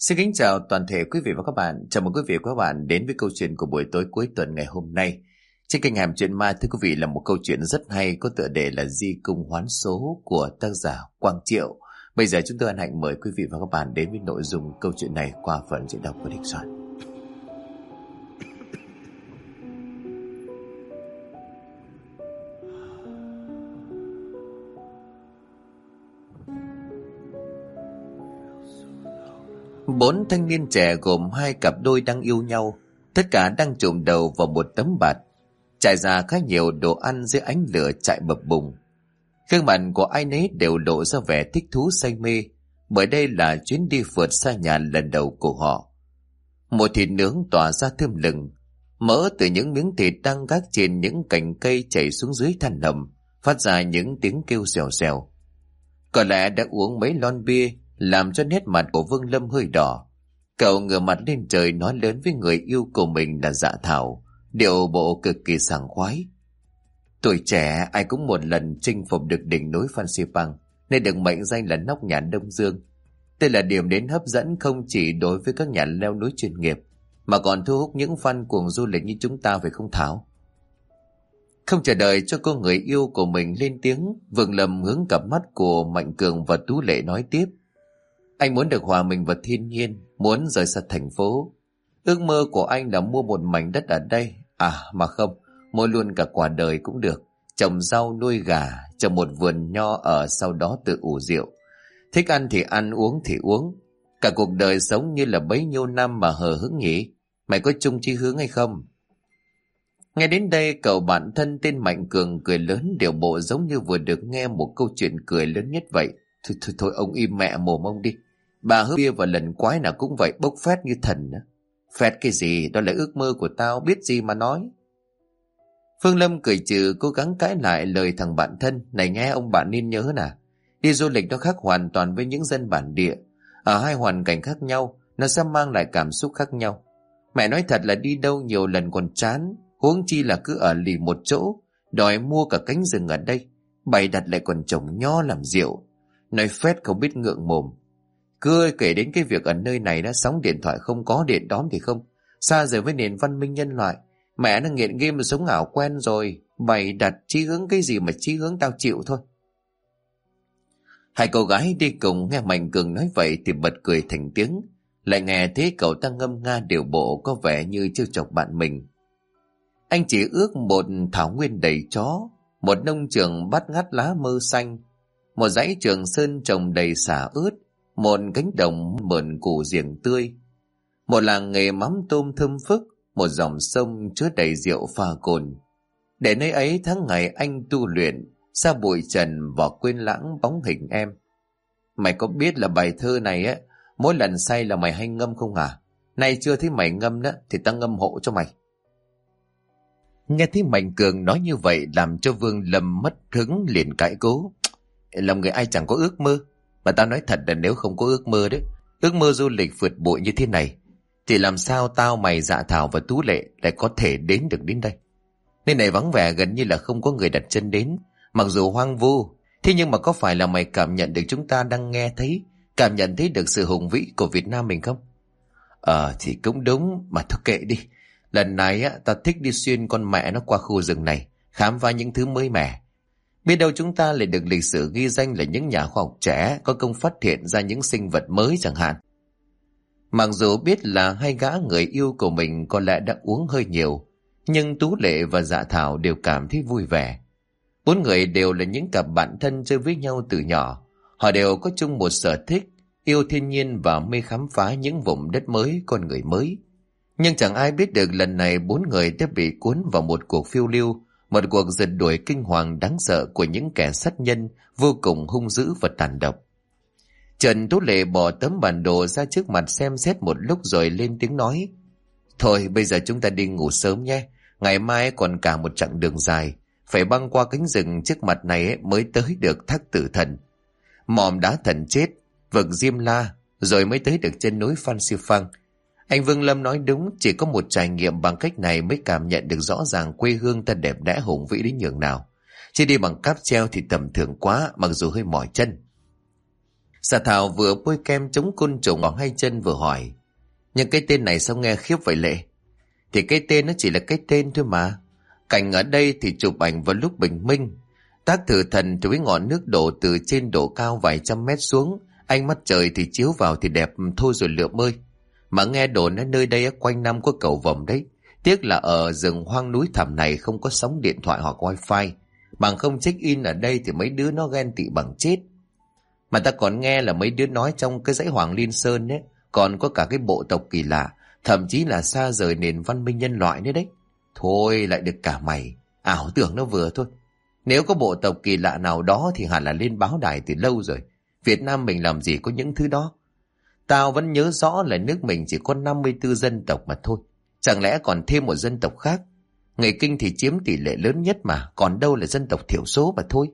Xin kính chào toàn thể quý vị và các bạn. Chào mừng quý vị và các bạn đến với câu chuyện của buổi tối cuối tuần ngày hôm nay. Trên kênh Hẻm Chuyện Ma, thưa quý vị, là một câu chuyện rất hay có tựa đề là Di Cung Hoán Số của tác giả Quang Triệu. Bây giờ chúng tôi hân hạnh mời quý vị và các bạn đến với nội dung câu chuyện này qua phần diễn đọc của Đình Soạn. Bốn thanh niên trẻ gồm hai cặp đôi đang yêu nhau, tất cả đang chụm đầu vào một tấm bạt, trải ra khá nhiều đồ ăn dưới ánh lửa chạy bập bùng. Gương mặt của ai nấy đều lộ ra vẻ thích thú say mê, bởi đây là chuyến đi phượt xa nhà lần đầu của họ. Một thịt nướng tỏa ra thơm lừng, mỡ từ những miếng thịt đang gác trên những cành cây chảy xuống dưới than hầm, phát ra những tiếng kêu xèo xèo. Có lẽ đã uống mấy lon bia làm cho nét mặt của Vương Lâm hơi đỏ. Cậu ngửa mặt lên trời nói lớn với người yêu của mình là Dạ Thảo, điệu bộ cực kỳ sảng khoái. Tuổi trẻ ai cũng một lần chinh phục được đỉnh núi Phan Xipang, nên được mệnh danh là nóc nhà Đông Dương. Đây là điểm đến hấp dẫn không chỉ đối với các nhà leo núi chuyên nghiệp, mà còn thu hút những fan cuồng du lịch như chúng ta, phải không Thảo? Không chờ đợi cho cô người yêu của mình lên tiếng, Vương Lâm hướng cặp mắt của Mạnh Cường và Tú Lệ nói tiếp. Anh muốn được hòa mình vào thiên nhiên, muốn rời xa thành phố. Ước mơ của anh là mua một mảnh đất ở đây. À mà không, mua luôn cả quả đời cũng được. Trồng rau nuôi gà, trồng một vườn nho ở sau đó tự ủ rượu. Thích ăn thì ăn, uống thì uống. Cả cuộc đời sống như là bấy nhiêu năm mà hờ hững nhỉ. Mày có chung chí hướng hay không? Nghe đến đây, cậu bạn thân tên Mạnh Cường cười lớn, điệu bộ giống như vừa được nghe một câu chuyện cười lớn nhất vậy. Thôi ông im mẹ mồm ông đi. Bà hớp bia và lần quái nào cũng vậy, bốc phét như thần. Phét cái gì, đó là ước mơ của tao, biết gì mà nói. Phương Lâm cười trừ, cố gắng cãi lại lời thằng bạn thân. Này nghe, ông bạn nên nhớ nè, đi du lịch nó khác hoàn toàn với những dân bản địa. Ở hai hoàn cảnh khác nhau, nó sẽ mang lại cảm xúc khác nhau. Mẹ nói thật là đi đâu nhiều lần còn chán, huống chi là cứ ở lì một chỗ, đòi mua cả cánh rừng ở đây, bày đặt lại còn trồng nho làm rượu. Nói phét không biết ngượng mồm. Cứ kể đến cái việc ở nơi này đã sóng điện thoại không có, điện đóm thì không, xa rời với nền văn minh nhân loại. Mẹ nó nghiện game mà sống ảo quen rồi, bày đặt chí hướng cái gì mà chí hướng tao chịu thôi. Hai cô gái đi cùng nghe Mạnh Cường nói vậy thì bật cười thành tiếng. Lại nghe thế cậu ta ngâm nga điều bộ có vẻ như trêu chọc bạn mình. Anh chỉ ước một thảo nguyên đầy chó, một nông trường bát ngát lá mơ xanh, một dãy Trường Sơn trồng đầy xả ướt, một cánh đồng mượn củ giềng tươi, một làng nghề mắm tôm thơm phức, một dòng sông chứa đầy rượu pha cồn. Để nơi ấy tháng ngày anh tu luyện, xa bụi trần và quên lãng bóng hình em. Mày có biết là bài thơ này á, mỗi lần say là mày hay ngâm không à? Nay chưa thấy mày ngâm đó thì tao ngâm hộ cho mày. Nghe thấy Mạnh Cường nói như vậy làm cho Vương Lâm mất hứng, liền cãi cố. Lòng người ai chẳng có ước mơ, mà tao nói thật là nếu không có ước mơ đấy, ước mơ du lịch vượt bụi như thế này, thì làm sao tao mày Dạ Thảo và Tú Lệ lại có thể đến được đến đây. Nơi này vắng vẻ, gần như là không có người đặt chân đến, mặc dù hoang vu, thế nhưng mà có phải là mày cảm nhận được chúng ta đang nghe thấy, cảm nhận thấy được sự hùng vĩ của Việt Nam mình không? Thì cũng đúng, mà thôi kệ đi. Lần này á, tao thích đi xuyên con mẹ nó qua khu rừng này, khám phá những thứ mới mẻ. Biết đâu chúng ta lại được lịch sử ghi danh là những nhà khoa học trẻ có công phát hiện ra những sinh vật mới chẳng hạn. Mặc dù biết là hai gã người yêu của mình có lẽ đã uống hơi nhiều, nhưng Tú Lệ và Dạ Thảo đều cảm thấy vui vẻ. Bốn người đều là những cặp bạn thân chơi với nhau từ nhỏ. Họ đều có chung một sở thích, yêu thiên nhiên và mê khám phá những vùng đất mới, con người mới. Nhưng chẳng ai biết được lần này bốn người đã bị cuốn vào một cuộc phiêu lưu, một cuộc rượt đuổi kinh hoàng đáng sợ của những kẻ sát nhân vô cùng hung dữ và tàn độc. Trần Tú Lệ bỏ tấm bản đồ ra trước mặt xem xét một lúc rồi lên tiếng nói. Thôi bây giờ chúng ta đi ngủ sớm nhé, ngày mai còn cả một chặng đường dài, phải băng qua cánh rừng trước mặt này mới tới được Thác Tử Thần, mỏm đá thần chết, vực Diêm La, rồi mới tới được chân núi Phan Xipang. Anh Vương Lâm nói đúng, chỉ có một trải nghiệm bằng cách này mới cảm nhận được rõ ràng quê hương ta đẹp đẽ hùng vĩ đến nhường nào. Chứ đi bằng cáp treo thì tầm thường quá, mặc dù hơi mỏi chân. Sa Thảo vừa bôi kem chống côn trùng vào hai chân vừa hỏi: nhưng cái tên này sao nghe khiếp vậy Lệ? Thì cái tên nó chỉ là cái tên thôi mà. Cảnh ở đây thì chụp ảnh vào lúc bình minh. Thác Tử Thần thì với ngọn nước đổ từ trên độ cao vài trăm mét xuống, ánh mắt trời thì chiếu vào thì đẹp thôi rồi lượm ơi. Mà nghe đồn ở nơi đây quanh năm có cầu vồng đấy. Tiếc là ở rừng hoang núi thẳm này không có sóng điện thoại hoặc wifi. Bằng không check in ở đây thì mấy đứa nó ghen tị bằng chết. Mà ta còn nghe là mấy đứa nói trong cái dãy Hoàng Liên Sơn ấy còn có cả cái bộ tộc kỳ lạ, thậm chí là xa rời nền văn minh nhân loại nữa đấy. Thôi lại được cả mày, ảo tưởng nó vừa thôi. Nếu có bộ tộc kỳ lạ nào đó thì hẳn là lên báo đài từ lâu rồi. Việt Nam mình làm gì có những thứ đó. Tao vẫn nhớ rõ là nước mình chỉ có 54 dân tộc mà thôi. Chẳng lẽ còn thêm một dân tộc khác? Người Kinh thì chiếm tỷ lệ lớn nhất mà, còn đâu là dân tộc thiểu số mà thôi.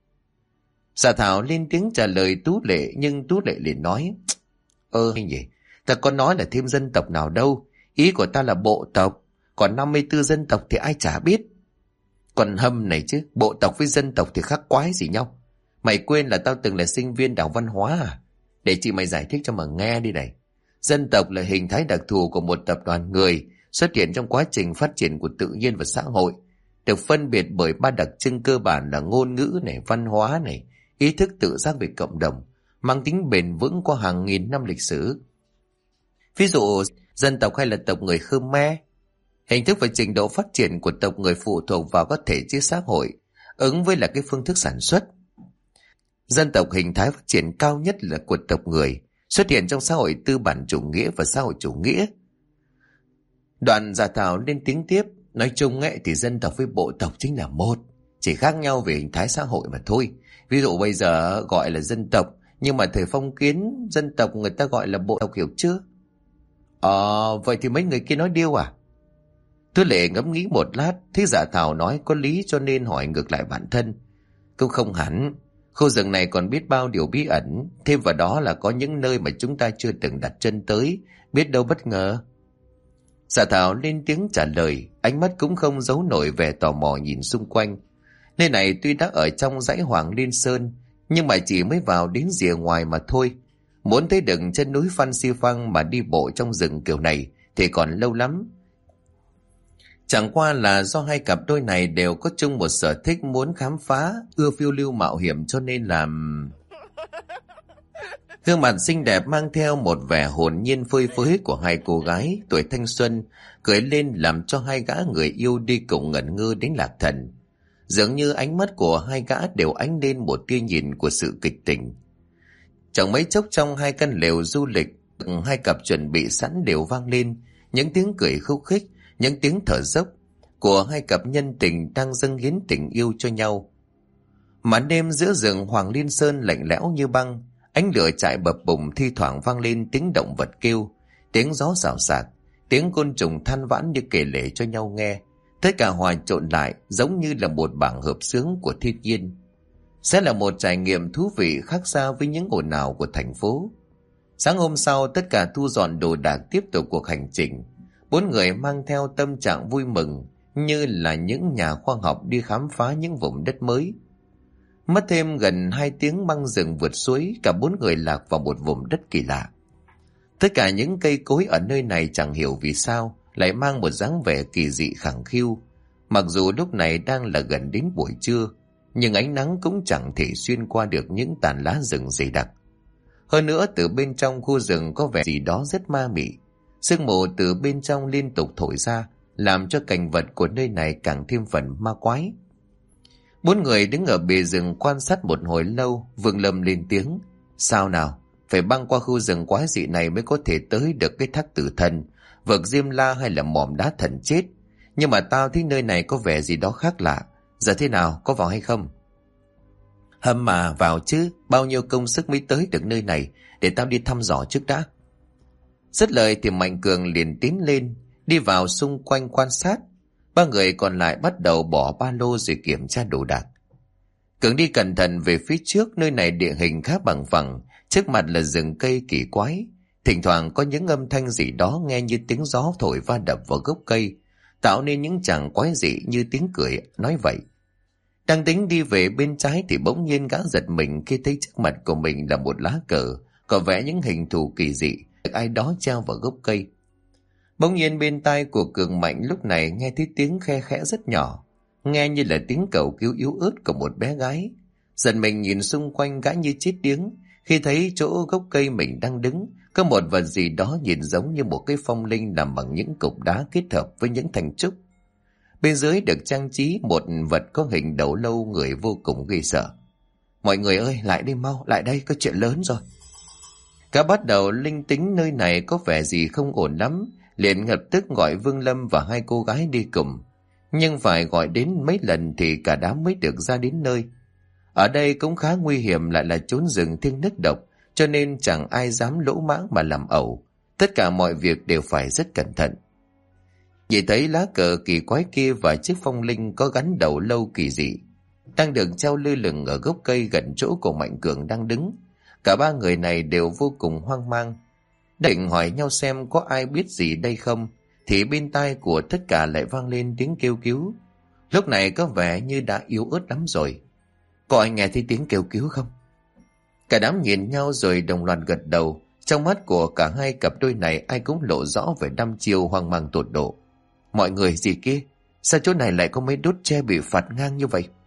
Sa Thảo lên tiếng trả lời Tú Lệ, nhưng Tú Lệ liền nói: nhỉ, ta có nói là thêm dân tộc nào đâu. Ý của ta là bộ tộc, còn 54 dân tộc thì ai chả biết. Còn hâm này chứ, bộ tộc với dân tộc thì khác quái gì nhau. Mày quên là tao từng là sinh viên Đại học Văn hóa à? Để chị mày giải thích cho mà nghe đi này. Dân tộc là hình thái đặc thù của một tập đoàn người xuất hiện trong quá trình phát triển của tự nhiên và xã hội, được phân biệt bởi ba đặc trưng cơ bản là ngôn ngữ này, văn hóa này, ý thức tự giác về cộng đồng, mang tính bền vững qua hàng nghìn năm lịch sử. Ví dụ, dân tộc hay là tộc người Khmer, hình thức và trình độ phát triển của tộc người phụ thuộc vào các thể chế xã hội, ứng với là cái phương thức sản xuất. Dân tộc hình thái phát triển cao nhất là của tộc người, xuất hiện trong xã hội tư bản chủ nghĩa và xã hội chủ nghĩa. Đoạn Gia Thảo lên tiếng tiếp, nói chung ấy thì dân tộc với bộ tộc chính là một, chỉ khác nhau về hình thái xã hội mà thôi. Ví dụ bây giờ gọi là dân tộc, nhưng mà thời phong kiến dân tộc người ta gọi là bộ tộc, hiểu chưa? Vậy thì mấy người kia nói điêu à? Tú Lệ ngẫm nghĩ một lát, thấy Dạ Thảo nói có lý cho nên hỏi ngược lại bản thân. Cũng không hẳn, khu rừng này còn biết bao điều bí ẩn, thêm vào đó là có những nơi mà chúng ta chưa từng đặt chân tới, biết đâu bất ngờ. Dạ Thảo lên tiếng trả lời, ánh mắt cũng không giấu nổi vẻ tò mò nhìn xung quanh. Nơi này tuy đã ở trong dãy Hoàng Liên Sơn, nhưng mà chỉ mới vào đến rìa ngoài mà thôi. Muốn thấy được chân núi Phan Xi Phăng mà đi bộ trong rừng kiểu này thì còn lâu lắm. Chẳng qua là do hai cặp đôi này đều có chung một sở thích muốn khám phá, ưa phiêu lưu mạo hiểm cho nên làm... Gương mặt xinh đẹp mang theo một vẻ hồn nhiên phơi phới của hai cô gái tuổi thanh xuân cười lên làm cho hai gã người yêu đi cùng ngẩn ngơ đến lạc thần. Dường như ánh mắt của hai gã đều ánh lên một tia nhìn của sự kịch tình. Chẳng mấy chốc trong hai căn lều du lịch, hai cặp chuẩn bị sẵn đều vang lên những tiếng cười khúc khích, những tiếng thở dốc của hai cặp nhân tình đang dâng hiến tình yêu cho nhau. Màn đêm giữa rừng Hoàng Liên Sơn lạnh lẽo như băng, ánh lửa chạy bập bùng, thi thoảng vang lên tiếng động vật kêu, tiếng gió xào xạc, tiếng côn trùng than vãn như kể lể cho nhau nghe. Tất cả hòa trộn lại giống như là một bảng hợp xướng của thiên nhiên. Sẽ là một trải nghiệm thú vị khác xa với những ồn ào của thành phố. Sáng hôm sau, tất cả thu dọn đồ đạc tiếp tục cuộc hành trình. Bốn người mang theo tâm trạng vui mừng như là những nhà khoa học đi khám phá những vùng đất mới. Mất thêm gần 2 tiếng băng rừng vượt suối, cả bốn người lạc vào một vùng đất kỳ lạ. Tất cả những cây cối ở nơi này chẳng hiểu vì sao lại mang một dáng vẻ kỳ dị khẳng khiu. Mặc dù lúc này đang là gần đến buổi trưa, nhưng ánh nắng cũng chẳng thể xuyên qua được những tàn lá rừng dày đặc. Hơn nữa, từ bên trong khu rừng có vẻ gì đó rất ma mị. Sương mù từ bên trong liên tục thổi ra, làm cho cảnh vật của nơi này càng thêm phần ma quái. Bốn người đứng ở bìa rừng quan sát một hồi lâu, Vương Lâm lên tiếng. Sao nào? Phải băng qua khu rừng quái dị này mới có thể tới được cái Thác Tử Thần, vực Diêm La hay là mỏm đá thần chết. Nhưng mà tao thấy nơi này có vẻ gì đó khác lạ. Giờ thế nào, có vào hay không? Hâm mà, vào chứ, bao nhiêu công sức mới tới được nơi này, để tao đi thăm dò trước đã. Dứt lời thì Mạnh Cường liền tiến lên, đi vào xung quanh quan sát. Ba người còn lại bắt đầu bỏ ba lô rồi kiểm tra đồ đạc. Cường đi cẩn thận về phía trước, nơi này địa hình khá bằng phẳng, trước mặt là rừng cây kỳ quái. Thỉnh thoảng có những âm thanh gì đó nghe như tiếng gió thổi va đập vào gốc cây, tạo nên những chàng quái dị như tiếng cười nói vậy. Đang tính đi về bên trái thì bỗng nhiên gã giật mình khi thấy trước mặt của mình là một lá cờ có vẽ những hình thù kỳ dị được ai đó treo vào gốc cây. Bỗng nhiên bên tai của Cường Mạnh lúc này nghe thấy tiếng khe khẽ rất nhỏ, nghe như là tiếng cầu cứu yếu ớt của một bé gái. Giật mình nhìn xung quanh, gã như chết điếng khi thấy chỗ gốc cây mình đang đứng có một vật gì đó nhìn giống như một cái phong linh làm bằng những cục đá kết hợp với những thanh trúc. Bên dưới được trang trí một vật có hình đầu lâu người vô cùng ghê sợ. Mọi người ơi, lại đi mau, lại đây, có chuyện lớn rồi. Cả bắt đầu linh tính nơi này có vẻ gì không ổn lắm, liền lập tức gọi Vương Lâm và hai cô gái đi cùng. Nhưng phải gọi đến mấy lần thì cả đám mới được ra đến nơi. Ở đây cũng khá nguy hiểm, lại là chốn rừng thiêng nước độc, cho nên chẳng ai dám lỗ mãng mà làm ẩu. Tất cả mọi việc đều phải rất cẩn thận. Nhìn thấy lá cờ kỳ quái kia và chiếc phong linh có gắn đầu lâu kỳ dị đang được treo lơ lửng ở gốc cây gần chỗ của Mạnh Cường đang đứng, cả ba người này đều vô cùng hoang mang. Định hỏi nhau xem có ai biết gì đây không, thì bên tai của tất cả lại vang lên tiếng kêu cứu. Lúc này có vẻ như đã yếu ớt lắm rồi. Có ai nghe thấy tiếng kêu cứu không? Cả đám nhìn nhau rồi đồng loạt gật đầu. Trong mắt của cả hai cặp đôi này ai cũng lộ rõ vẻ đăm chiêu hoang mang tột độ. Mọi người gì kia? Sao chỗ này lại có mấy đốt tre bị phạt ngang như vậy?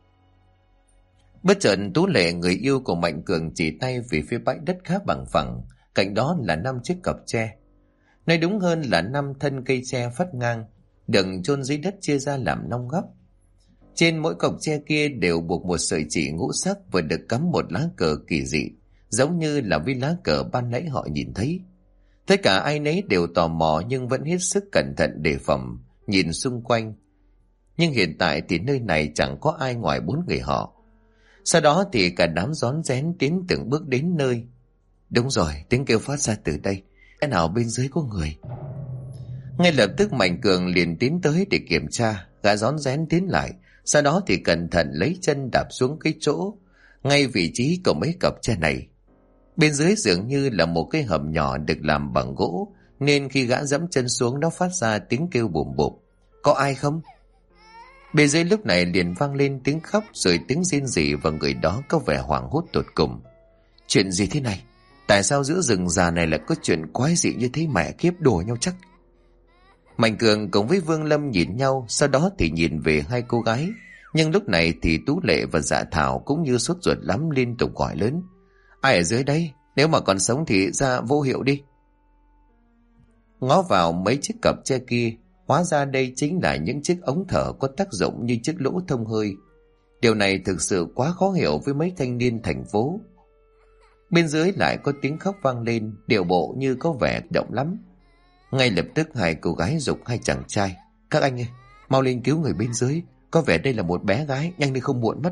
Bất chợt Tú Lệ, người yêu của Mạnh Cường, chỉ tay về phía bãi đất khá bằng phẳng, cạnh đó là 5 chiếc cọc tre. Nói đúng hơn là 5 thân cây tre phát ngang, được chôn dưới đất chia ra làm 5 góc. Trên mỗi cọc tre kia đều buộc một sợi chỉ ngũ sắc và được cắm một lá cờ kỳ dị, giống như là với lá cờ ban nãy họ nhìn thấy. Tất cả ai nấy đều tò mò nhưng vẫn hết sức cẩn thận đề phòng, nhìn xung quanh. Nhưng hiện tại thì nơi này chẳng có ai ngoài 4 người họ. Sau đó thì cả đám rón rén tiến từng bước đến nơi. Đúng rồi, tiếng kêu phát ra từ đây. Cái nào bên dưới có người? Ngay lập tức Mạnh Cường liền tiến tới để kiểm tra. Gã rón rén tiến lại, sau đó thì cẩn thận lấy chân đạp xuống cái chỗ ngay vị trí của mấy cặp tre này. Bên dưới dường như là một cái hầm nhỏ được làm bằng gỗ, nên khi gã dẫm chân xuống nó phát ra tiếng kêu bùm bụp. Có ai không? Bên dưới lúc này liền vang lên tiếng khóc rồi tiếng rên rỉ, và người đó có vẻ hoảng hốt tột cùng. Chuyện gì thế này? Tại sao giữa rừng già này lại có chuyện quái dị như thế, mẹ kiếp, đùa nhau chắc? Mạnh Cường cùng với Vương Lâm nhìn nhau, sau đó thì nhìn về hai cô gái. Nhưng lúc này thì Tú Lệ và Dạ Thảo cũng như sốt ruột lắm, liên tục gọi lớn. Ai ở dưới đây? Nếu mà còn sống thì ra vô hiệu đi. Ngó vào mấy chiếc cặp tre kia, hóa ra đây chính là những chiếc ống thở có tác dụng như chiếc lỗ thông hơi. Điều này thực sự quá khó hiểu với mấy thanh niên thành phố. Bên dưới lại có tiếng khóc vang lên, điệu bộ như có vẻ động lắm. Ngay lập tức hai cô gái giục hai chàng trai. Các anh ơi, mau lên cứu người bên dưới, có vẻ đây là một bé gái, nhanh đi không muộn mất.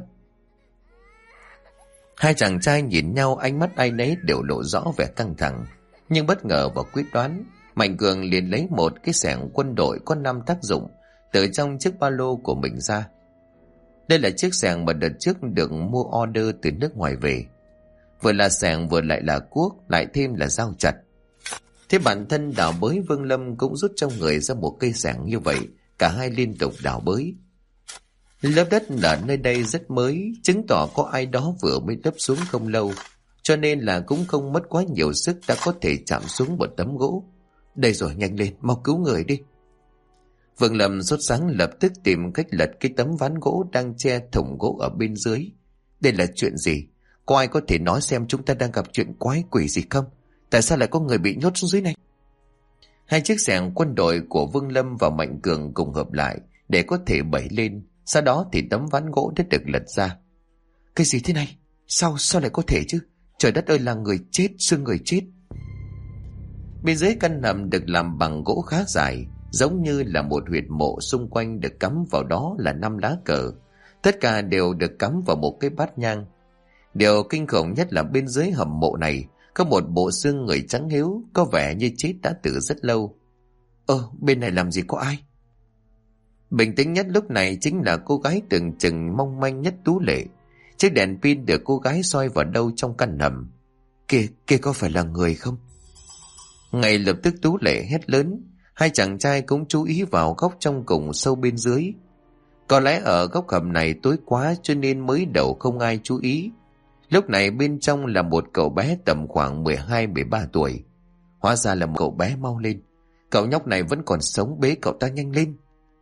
Hai chàng trai nhìn nhau, ánh mắt ai nấy đều lộ rõ vẻ căng thẳng. Nhưng bất ngờ và quyết đoán, Mạnh Cường liền lấy một cái xẻng quân đội có 5 tác dụng từ trong chiếc ba lô của mình ra. Đây là chiếc xẻng mà đợt trước được mua order từ nước ngoài về. Vừa là xẻng vừa lại là cuốc, lại thêm là dao chặt. Thế bản thân đào bới Vương Lâm cũng rút trong người ra một cây xẻng như vậy. Cả hai liên tục đào bới. Lớp đất ở nơi đây rất mới, chứng tỏ có ai đó vừa mới đắp xuống không lâu, cho nên là cũng không mất quá nhiều sức đã có thể chạm xuống một tấm gỗ. Đây rồi, nhanh lên, mau cứu người đi. Vương Lâm sốt sắng lập tức tìm cách lật cái tấm ván gỗ đang che thủng gỗ ở bên dưới. Đây là chuyện gì? Có ai có thể nói xem chúng ta đang gặp chuyện quái quỷ gì không? Tại sao lại có người bị nhốt xuống dưới này? Hai chiếc xẻng quân đội của Vương Lâm và Mạnh Cường cùng hợp lại để có thể bẩy lên. Sau đó thì tấm ván gỗ đã được lật ra. Cái gì thế này? Sao lại có thể chứ? Trời đất ơi, là người chết, xương người chết. Bên dưới căn hầm được làm bằng gỗ khá dài, giống như là một huyệt mộ, xung quanh được cắm vào đó là 5 lá cờ. Tất cả đều được cắm vào một cái bát nhang. Điều kinh khủng nhất là bên dưới hầm mộ này có một bộ xương người trắng hiếu, có vẻ như chết đã từ rất lâu. Bên này làm gì có ai? Bình tĩnh nhất lúc này chính là cô gái tưởng chừng mong manh nhất Tú Lệ. Chiếc đèn pin được cô gái soi vào đâu trong căn hầm. Kia có phải là người không? Ngay lập tức Tú Lệ hét lớn. Hai chàng trai cũng chú ý vào góc trong cùng sâu bên dưới. Có lẽ ở góc hầm này tối quá cho nên mới đầu không ai chú ý. Lúc này bên trong là một cậu bé tầm khoảng 12-13 tuổi. Hóa ra là một cậu bé. Mau lên, cậu nhóc này vẫn còn sống, bế cậu ta nhanh lên.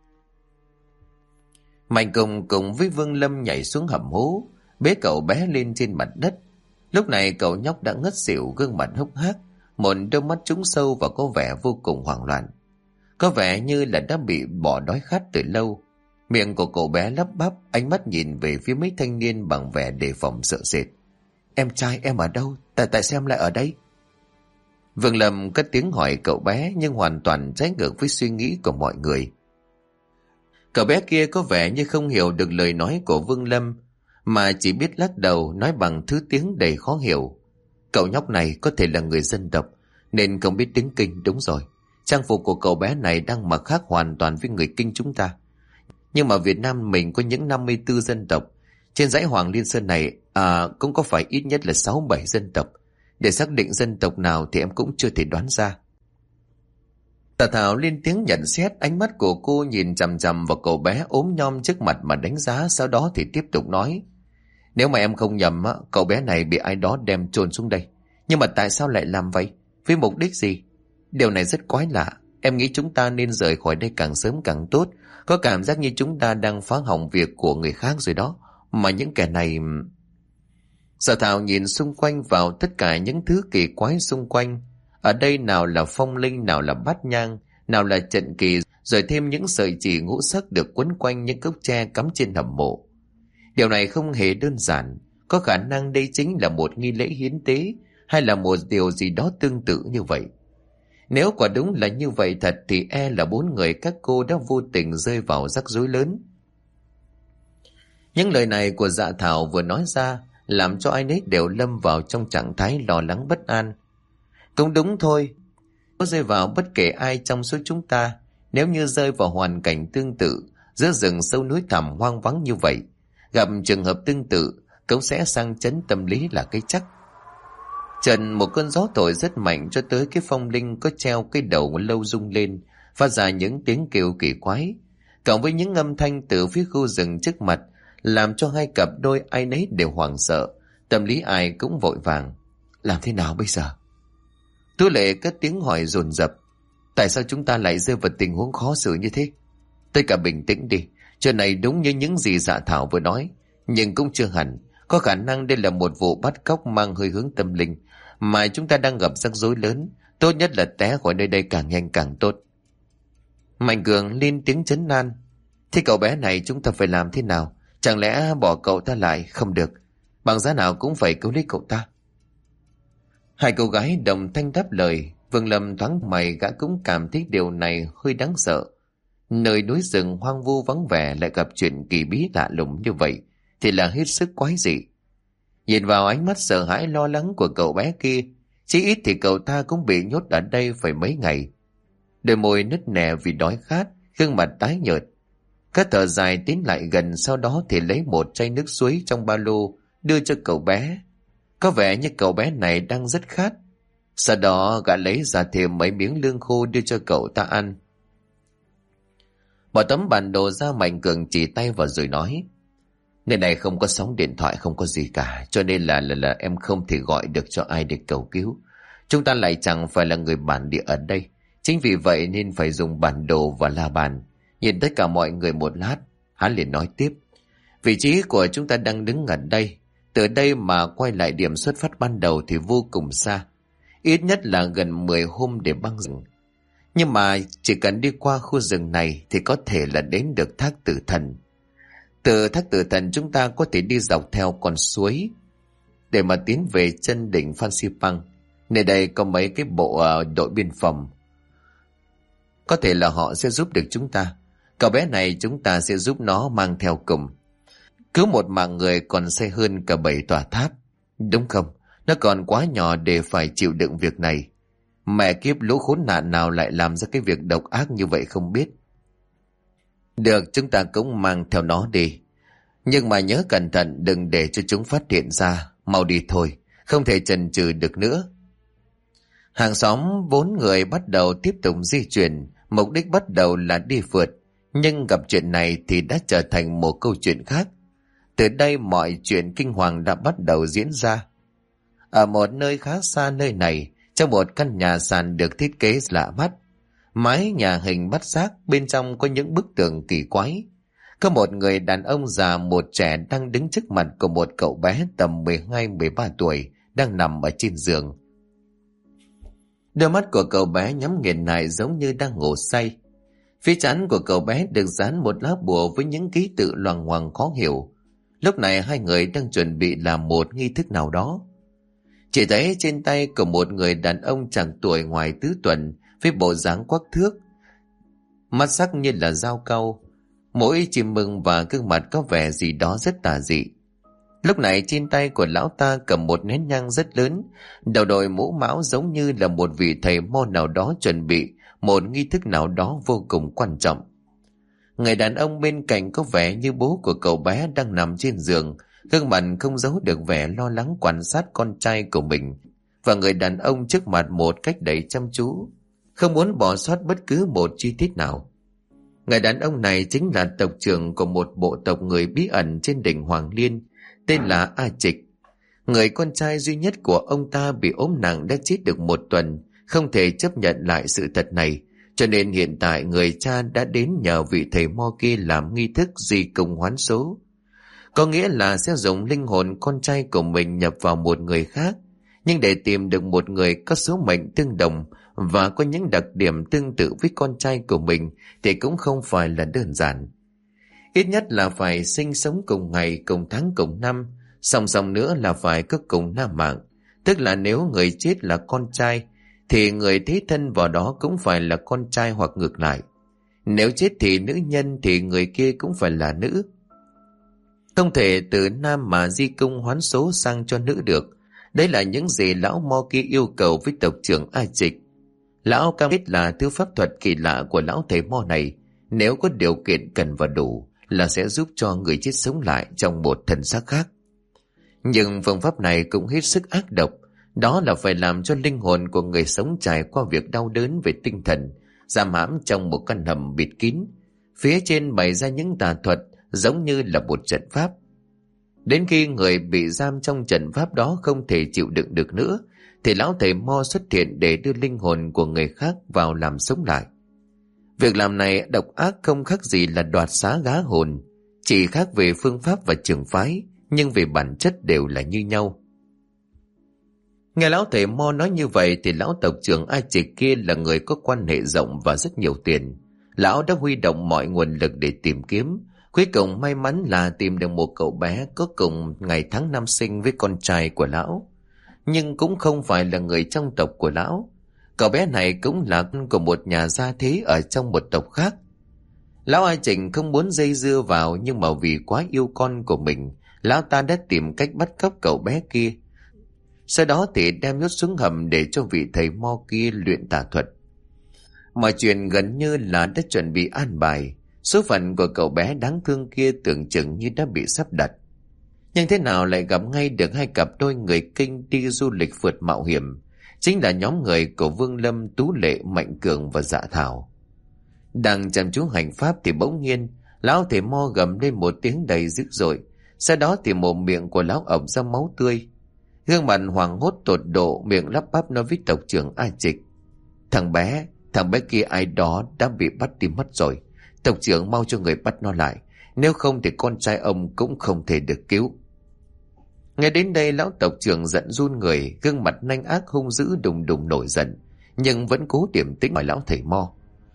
Mạnh cùng với Vương Lâm nhảy xuống hầm hố, bế cậu bé lên trên mặt đất. Lúc này cậu nhóc đã ngất xỉu, gương mặt hốc hác, một đôi mắt trũng sâu và có vẻ vô cùng hoảng loạn. Có vẻ như là đã bị bỏ đói khát từ lâu. Miệng của cậu bé lắp bắp, ánh mắt nhìn về phía mấy thanh niên bằng vẻ đề phòng sợ sệt. Em trai em ở đâu? Tại sao em lại ở đây? Vương Lâm cất tiếng hỏi cậu bé, nhưng hoàn toàn trái ngược với suy nghĩ của mọi người. Cậu bé kia có vẻ như không hiểu được lời nói của Vương Lâm, mà chỉ biết lắc đầu nói bằng thứ tiếng đầy khó hiểu. Cậu nhóc này có thể là người dân tộc nên không biết tiếng Kinh. Đúng rồi, trang phục của cậu bé này đang mặc khác hoàn toàn với người Kinh chúng ta. Nhưng mà Việt Nam mình có những 54 dân tộc. Trên dãy Hoàng Liên Sơn này cũng có phải ít nhất là 6-7 dân tộc. Để xác định dân tộc nào thì em cũng chưa thể đoán ra. Tà Thảo lên tiếng nhận xét, ánh mắt của cô nhìn chằm chằm vào cậu bé ốm nhom trước mặt mà đánh giá, sau đó thì tiếp tục nói. Nếu mà em không nhầm, cậu bé này bị ai đó đem chôn xuống đây. Nhưng mà tại sao lại làm vậy? Với mục đích gì? Điều này rất quái lạ. Em nghĩ chúng ta nên rời khỏi đây càng sớm càng tốt. Có cảm giác như chúng ta đang phá hỏng việc của người khác rồi đó. Mà những kẻ này... Sở Thảo nhìn xung quanh vào tất cả những thứ kỳ quái xung quanh. Ở đây nào là phong linh, nào là bát nhang, nào là trận kỳ, rồi thêm những sợi chỉ ngũ sắc được quấn quanh những cốc tre cắm trên hầm mộ. Điều này không hề đơn giản. Có khả năng đây chính là một nghi lễ hiến tế, hay là một điều gì đó tương tự như vậy. Nếu quả đúng là như vậy thật thì e là 4 người các cô đã vô tình rơi vào rắc rối lớn. Những lời này của Dạ Thảo vừa nói ra làm cho ai nấy đều lâm vào trong trạng thái lo lắng bất an. Cũng đúng thôi, có rơi vào bất kể ai trong số chúng ta, nếu như rơi vào hoàn cảnh tương tự giữa rừng sâu núi thẳm hoang vắng như vậy, gặp trường hợp tương tự cũng sẽ sang chấn tâm lý là cái chắc. Trần một cơn gió thổi rất mạnh cho tới cái phong linh có treo cái đầu lâu rung lên, phát ra những tiếng kêu kỳ quái, cộng với những âm thanh từ phía khu rừng trước mặt, làm cho hai cặp đôi ai nấy đều hoảng sợ, tâm lý ai cũng vội vàng. Làm thế nào bây giờ? Tú Lệ cất tiếng hỏi dồn dập. Tại sao chúng ta lại rơi vào tình huống khó xử như thế? Tất cả bình tĩnh đi. Chuyện này đúng như những gì Dạ Thảo vừa nói, nhưng cũng chưa hẳn. Có khả năng đây là một vụ bắt cóc mang hơi hướng tâm linh, mà chúng ta đang gặp rắc rối lớn. Tốt nhất là té khỏi nơi đây càng nhanh càng tốt. Mạnh Cường lên tiếng trấn an. Thế cậu bé này chúng ta phải làm thế nào? Chẳng lẽ bỏ cậu ta lại? Không được, bằng giá nào cũng phải cứu lấy cậu ta. Hai cô gái đồng thanh đáp lời. Vương Lâm thoáng mày, gã cũng cảm thấy điều này hơi đáng sợ. Nơi núi rừng hoang vu vắng vẻ lại gặp chuyện kỳ bí lạ lùng như vậy thì là hết sức quái dị. Nhìn vào ánh mắt sợ hãi lo lắng của cậu bé kia, chí ít thì cậu ta cũng bị nhốt ở đây phải mấy ngày. Đôi môi nứt nẻ vì đói khát, gương mặt tái nhợt. Các thở dài tiến lại gần, sau đó thì lấy một chai nước suối trong ba lô đưa cho cậu bé. Có vẻ như cậu bé này đang rất khát. Sau đó gã lấy ra thêm mấy miếng lương khô đưa cho cậu ta ăn. Bỏ tấm bản đồ ra, Mạnh Cường chỉ tay vào rồi nói. Nơi này không có sóng điện thoại, không có gì cả, cho nên là em không thể gọi được cho ai để cầu cứu. Chúng ta lại chẳng phải là người bản địa ở đây. Chính vì vậy nên phải dùng bản đồ và la bàn. Nhìn tất cả mọi người một lát, hắn liền nói tiếp. Vị trí của chúng ta đang đứng ở đây. Từ đây mà quay lại điểm xuất phát ban đầu thì vô cùng xa. Ít nhất là gần 10 hôm để băng rừng. Nhưng mà chỉ cần đi qua khu rừng này thì có thể là đến được Thác Tử Thần. Từ Thác Tử Thần chúng ta có thể đi dọc theo con suối để mà tiến về chân đỉnh Phan Xipang. Nơi đây có mấy cái bộ đội biên phòng. Có thể là họ sẽ giúp được chúng ta. Cậu bé này chúng ta sẽ giúp nó mang theo cùng. Cứ một mạng người còn say hơn cả 7 tòa tháp. Đúng không? Nó còn quá nhỏ để phải chịu đựng việc này. Mẹ kiếp, lũ khốn nạn nào lại làm ra cái việc độc ác như vậy không biết. Được, chúng ta cũng mang theo nó đi. Nhưng mà nhớ cẩn thận, đừng để cho chúng phát hiện ra. Mau đi thôi, không thể chần chừ được nữa. Hàng xóm 4 người bắt đầu tiếp tục di chuyển. Mục đích bắt đầu là đi phượt. Nhưng gặp chuyện này thì đã trở thành một câu chuyện khác. Từ đây mọi chuyện kinh hoàng đã bắt đầu diễn ra. Ở một nơi khá xa nơi này, trong một căn nhà sàn được thiết kế lạ mắt. Mái nhà hình bát giác, bên trong có những bức tường kỳ quái. Có một người đàn ông già một trẻ đang đứng trước mặt của một cậu bé tầm 12-13 tuổi đang nằm ở trên giường. Đôi mắt của cậu bé nhắm nghiền lại giống như đang ngủ say. Phía trán của cậu bé được dán một lá bùa với những ký tự loằng ngoằng khó hiểu. Lúc này hai người đang chuẩn bị làm một nghi thức nào đó. Chỉ thấy trên tay của một người đàn ông chạc tuổi ngoài tứ tuần với bộ dáng quắc thước, mắt sắc như là dao cau, mũi chìm mừng và gương mặt có vẻ gì đó rất tà dị. Lúc này trên tay của lão ta cầm một nén nhang rất lớn, đầu đội mũ mão giống như là một vị thầy mo nào đó chuẩn bị một nghi thức nào đó vô cùng quan trọng. Người đàn ông bên cạnh có vẻ như bố của cậu bé đang nằm trên giường, gương mặt không giấu được vẻ lo lắng quan sát con trai của mình và người đàn ông trước mặt một cách đầy chăm chú, không muốn bỏ sót bất cứ một chi tiết nào. Người đàn ông này chính là tộc trưởng của một bộ tộc người bí ẩn trên đỉnh Hoàng Liên, tên là A Trịch. Người con trai duy nhất của ông ta bị ốm nặng đã chết được một tuần, không thể chấp nhận lại sự thật này, cho nên hiện tại người cha đã đến nhờ vị thầy mo kia làm nghi thức di công hoán số. Có nghĩa là sẽ dùng linh hồn con trai của mình nhập vào một người khác, nhưng để tìm được một người có số mệnh tương đồng và có những đặc điểm tương tự với con trai của mình thì cũng không phải là đơn giản. Ít nhất là phải sinh sống cùng ngày, cùng tháng, cùng năm, song song nữa là phải có cùng nam mạng. Tức là nếu người chết là con trai thì người thế thân vào đó cũng phải là con trai hoặc ngược lại. Nếu chết thì nữ nhân thì người kia cũng phải là nữ. Không thể từ nam mà di công hoán số sang cho nữ được. Đấy là những gì lão mo kia yêu cầu với tộc trưởng A Trịch. Lão cam kết là thứ pháp thuật kỳ lạ của lão thầy mo này, nếu có điều kiện cần và đủ, là sẽ giúp cho người chết sống lại trong một thân xác khác. Nhưng phương pháp này cũng hết sức ác độc, đó là phải làm cho linh hồn của người sống trải qua việc đau đớn về tinh thần, giam hãm trong một căn hầm bịt kín. Phía trên bày ra những tà thuật giống như là một trận pháp. Đến khi người bị giam trong trận pháp đó không thể chịu đựng được nữa, thì lão thầy mo xuất hiện để đưa linh hồn của người khác vào làm sống lại. Việc làm này độc ác không khác gì là đoạt xá gá hồn, chỉ khác về phương pháp và trường phái, nhưng về bản chất đều là như nhau. Nghe lão thầy mo nói như vậy thì lão tộc trưởng A Trịch kia là người có quan hệ rộng và rất nhiều tiền. Lão đã huy động mọi nguồn lực để tìm kiếm, cuối cùng may mắn là tìm được một cậu bé có cùng ngày tháng năm sinh với con trai của lão, nhưng cũng không phải là người trong tộc của lão. Cậu bé này cũng là con của một nhà gia thế ở trong một tộc khác. Lão A Trịch không muốn dây dưa vào, nhưng mà vì quá yêu con của mình, lão ta đã tìm cách bắt cóc cậu bé kia. Sau đó thì đem nhốt xuống hầm để cho vị thầy mo kia luyện tà thuật. Mọi chuyện gần như là đã chuẩn bị an bài. Số phận của cậu bé đáng thương kia tưởng chừng như đã bị sắp đặt. Nhưng thế nào lại gặp ngay được hai cặp đôi người Kinh đi du lịch phượt mạo hiểm, chính là nhóm người của Vương Lâm, Tú Lệ, Mạnh Cường và Dạ Thảo. Đang chăm chú hành pháp thì bỗng nhiên lão thầy mo gầm lên một tiếng đầy dữ dội. Sau đó thì mồm miệng của lão ọc ra máu tươi. Gương mặt hoảng hốt tột độ, miệng lắp bắp nói với tộc trưởng A Trịch: thằng bé kia ai đó đã bị bắt đi mất rồi. Tộc trưởng mau cho người bắt nó lại, nếu không thì con trai ông cũng không thể được cứu. Nghe đến đây lão tộc trưởng giận run người, gương mặt nanh ác hung dữ đùng đùng nổi giận, nhưng vẫn cố điềm tĩnh hỏi lão thầy mo: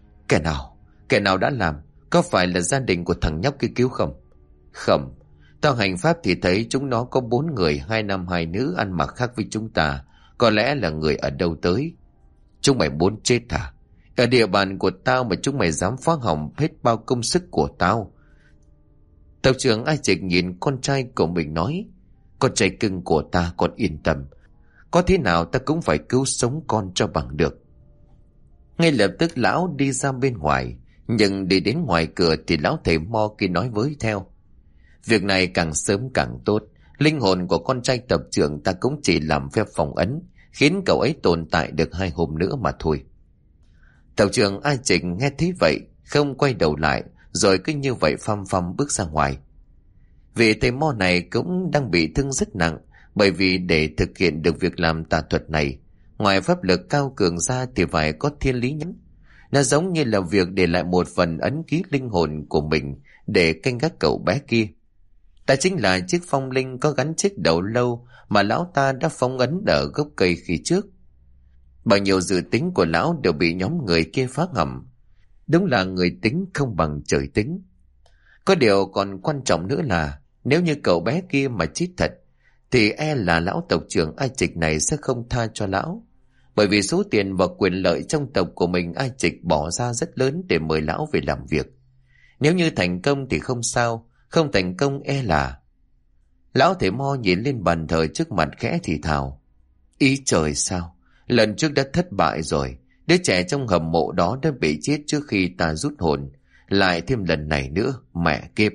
Kẻ nào đã làm? Có phải là gia đình của thằng nhóc kia cứu không? Không, tao hành pháp thì thấy chúng nó có 4 người, 2 nam 2 nữ, ăn mặc khác với chúng ta. Có lẽ là người ở đâu tới. Chúng mày muốn chết à? Ở địa bàn của tao mà chúng mày dám phá hỏng hết bao công sức của tao. Tộc trưởng A Trịch nhìn con trai của mình nói: con trai cưng của ta, con yên tâm. Có thế nào ta cũng phải cứu sống con cho bằng được. Ngay lập tức lão đi ra bên ngoài, nhưng đi đến ngoài cửa thì lão thầy mo kia nói với theo: việc này càng sớm càng tốt. Linh hồn của con trai tộc trưởng ta cũng chỉ làm phép phong ấn, khiến cậu ấy tồn tại được 2 hôm nữa mà thôi. Tộc trưởng A Trịch nghe thấy vậy, không quay đầu lại, rồi cứ như vậy phăm phăm bước ra ngoài. Vị thầy mo này cũng đang bị thương rất nặng, bởi vì để thực hiện được việc làm tà thuật này, ngoài pháp lực cao cường ra thì phải có thiên lý nhãn. Nó giống như là việc để lại một phần ấn ký linh hồn của mình để canh gác cậu bé kia. Ta chính là chiếc phong linh có gắn chiếc đầu lâu mà lão ta đã phong ấn ở gốc cây khi trước. Bao nhiêu dự tính của lão đều bị nhóm người kia phá hỏng. Đúng là người tính không bằng trời tính. Có điều còn quan trọng nữa là nếu như cậu bé kia mà chết thật thì e là lão tộc trưởng Ai Trịch này sẽ không tha cho lão. Bởi vì số tiền và quyền lợi trong tộc của mình Ai Trịch bỏ ra rất lớn để mời lão về làm việc. Nếu như thành công thì không sao, không thành công e là... Lão thầy mo nhìn lên bàn thờ trước mặt khẽ thì thào. Ý trời sao, lần trước đã thất bại rồi. Đứa trẻ trong hầm mộ đó đã bị chết trước khi ta rút hồn. Lại thêm lần này nữa, mẹ kiếp.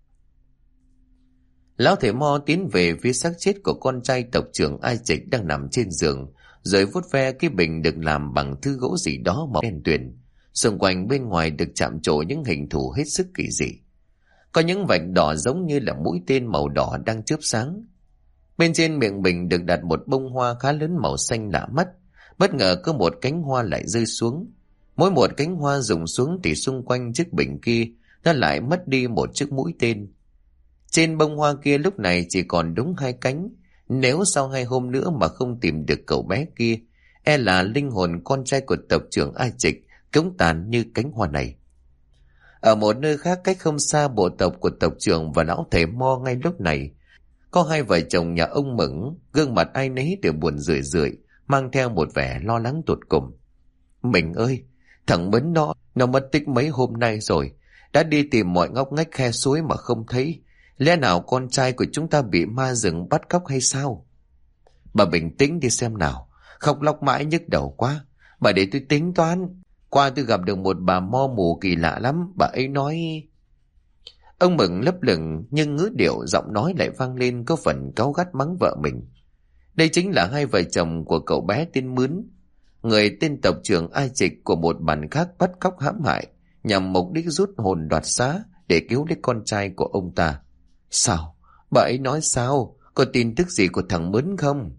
Lão thầy mo tiến về phía xác chết của con trai tộc trưởng Ai Trịch đang nằm trên giường, rồi vuốt ve cái bình được làm bằng thứ gỗ gì đó màu đen tuyền. Xung quanh bên ngoài được chạm trổ những hình thù hết sức kỳ dị. Có những vạch đỏ giống như là mũi tên màu đỏ đang chớp sáng. Bên trên miệng bình được đặt một bông hoa khá lớn màu xanh lạ mắt. Bất ngờ có một cánh hoa lại rơi xuống. Mỗi một cánh hoa rụng xuống thì xung quanh chiếc bình kia nó lại mất đi một chiếc mũi tên. Trên bông hoa kia lúc này chỉ còn đúng 2 cánh. Nếu sau 2 hôm nữa mà không tìm được cậu bé kia, e là linh hồn con trai của tộc trưởng Ai Trịch cũng tàn như cánh hoa này. Ở một nơi khác cách không xa bộ tộc của tộc trưởng và lão thầy mo ngay lúc này, có 2 vợ chồng nhà ông Mửng, gương mặt ai nấy đều buồn rười rượi, mang theo một vẻ lo lắng tột cùng. Mình ơi, thằng Mấn nó mất tích mấy hôm nay rồi, đã đi tìm mọi ngóc ngách khe suối mà không thấy. Lẽ nào con trai của chúng ta bị ma rừng bắt cóc hay sao? Bà bình tĩnh đi xem nào, khóc lóc mãi nhức đầu quá. Bà để tôi tính toán. Qua tôi gặp được một bà mo mù kỳ lạ lắm, bà ấy nói... Ông Mừng lấp lửng nhưng ngữ điệu giọng nói lại vang lên có phần cáu gắt mắng vợ mình. Đây chính là 2 vợ chồng của cậu bé tên Mướn, người tên tộc trưởng Ai Trịch của một bản khác bắt cóc hãm hại, nhằm mục đích rút hồn đoạt xá để cứu lấy con trai của ông ta. Sao? Bà ấy nói sao? Có tin tức gì của thằng Mướn không?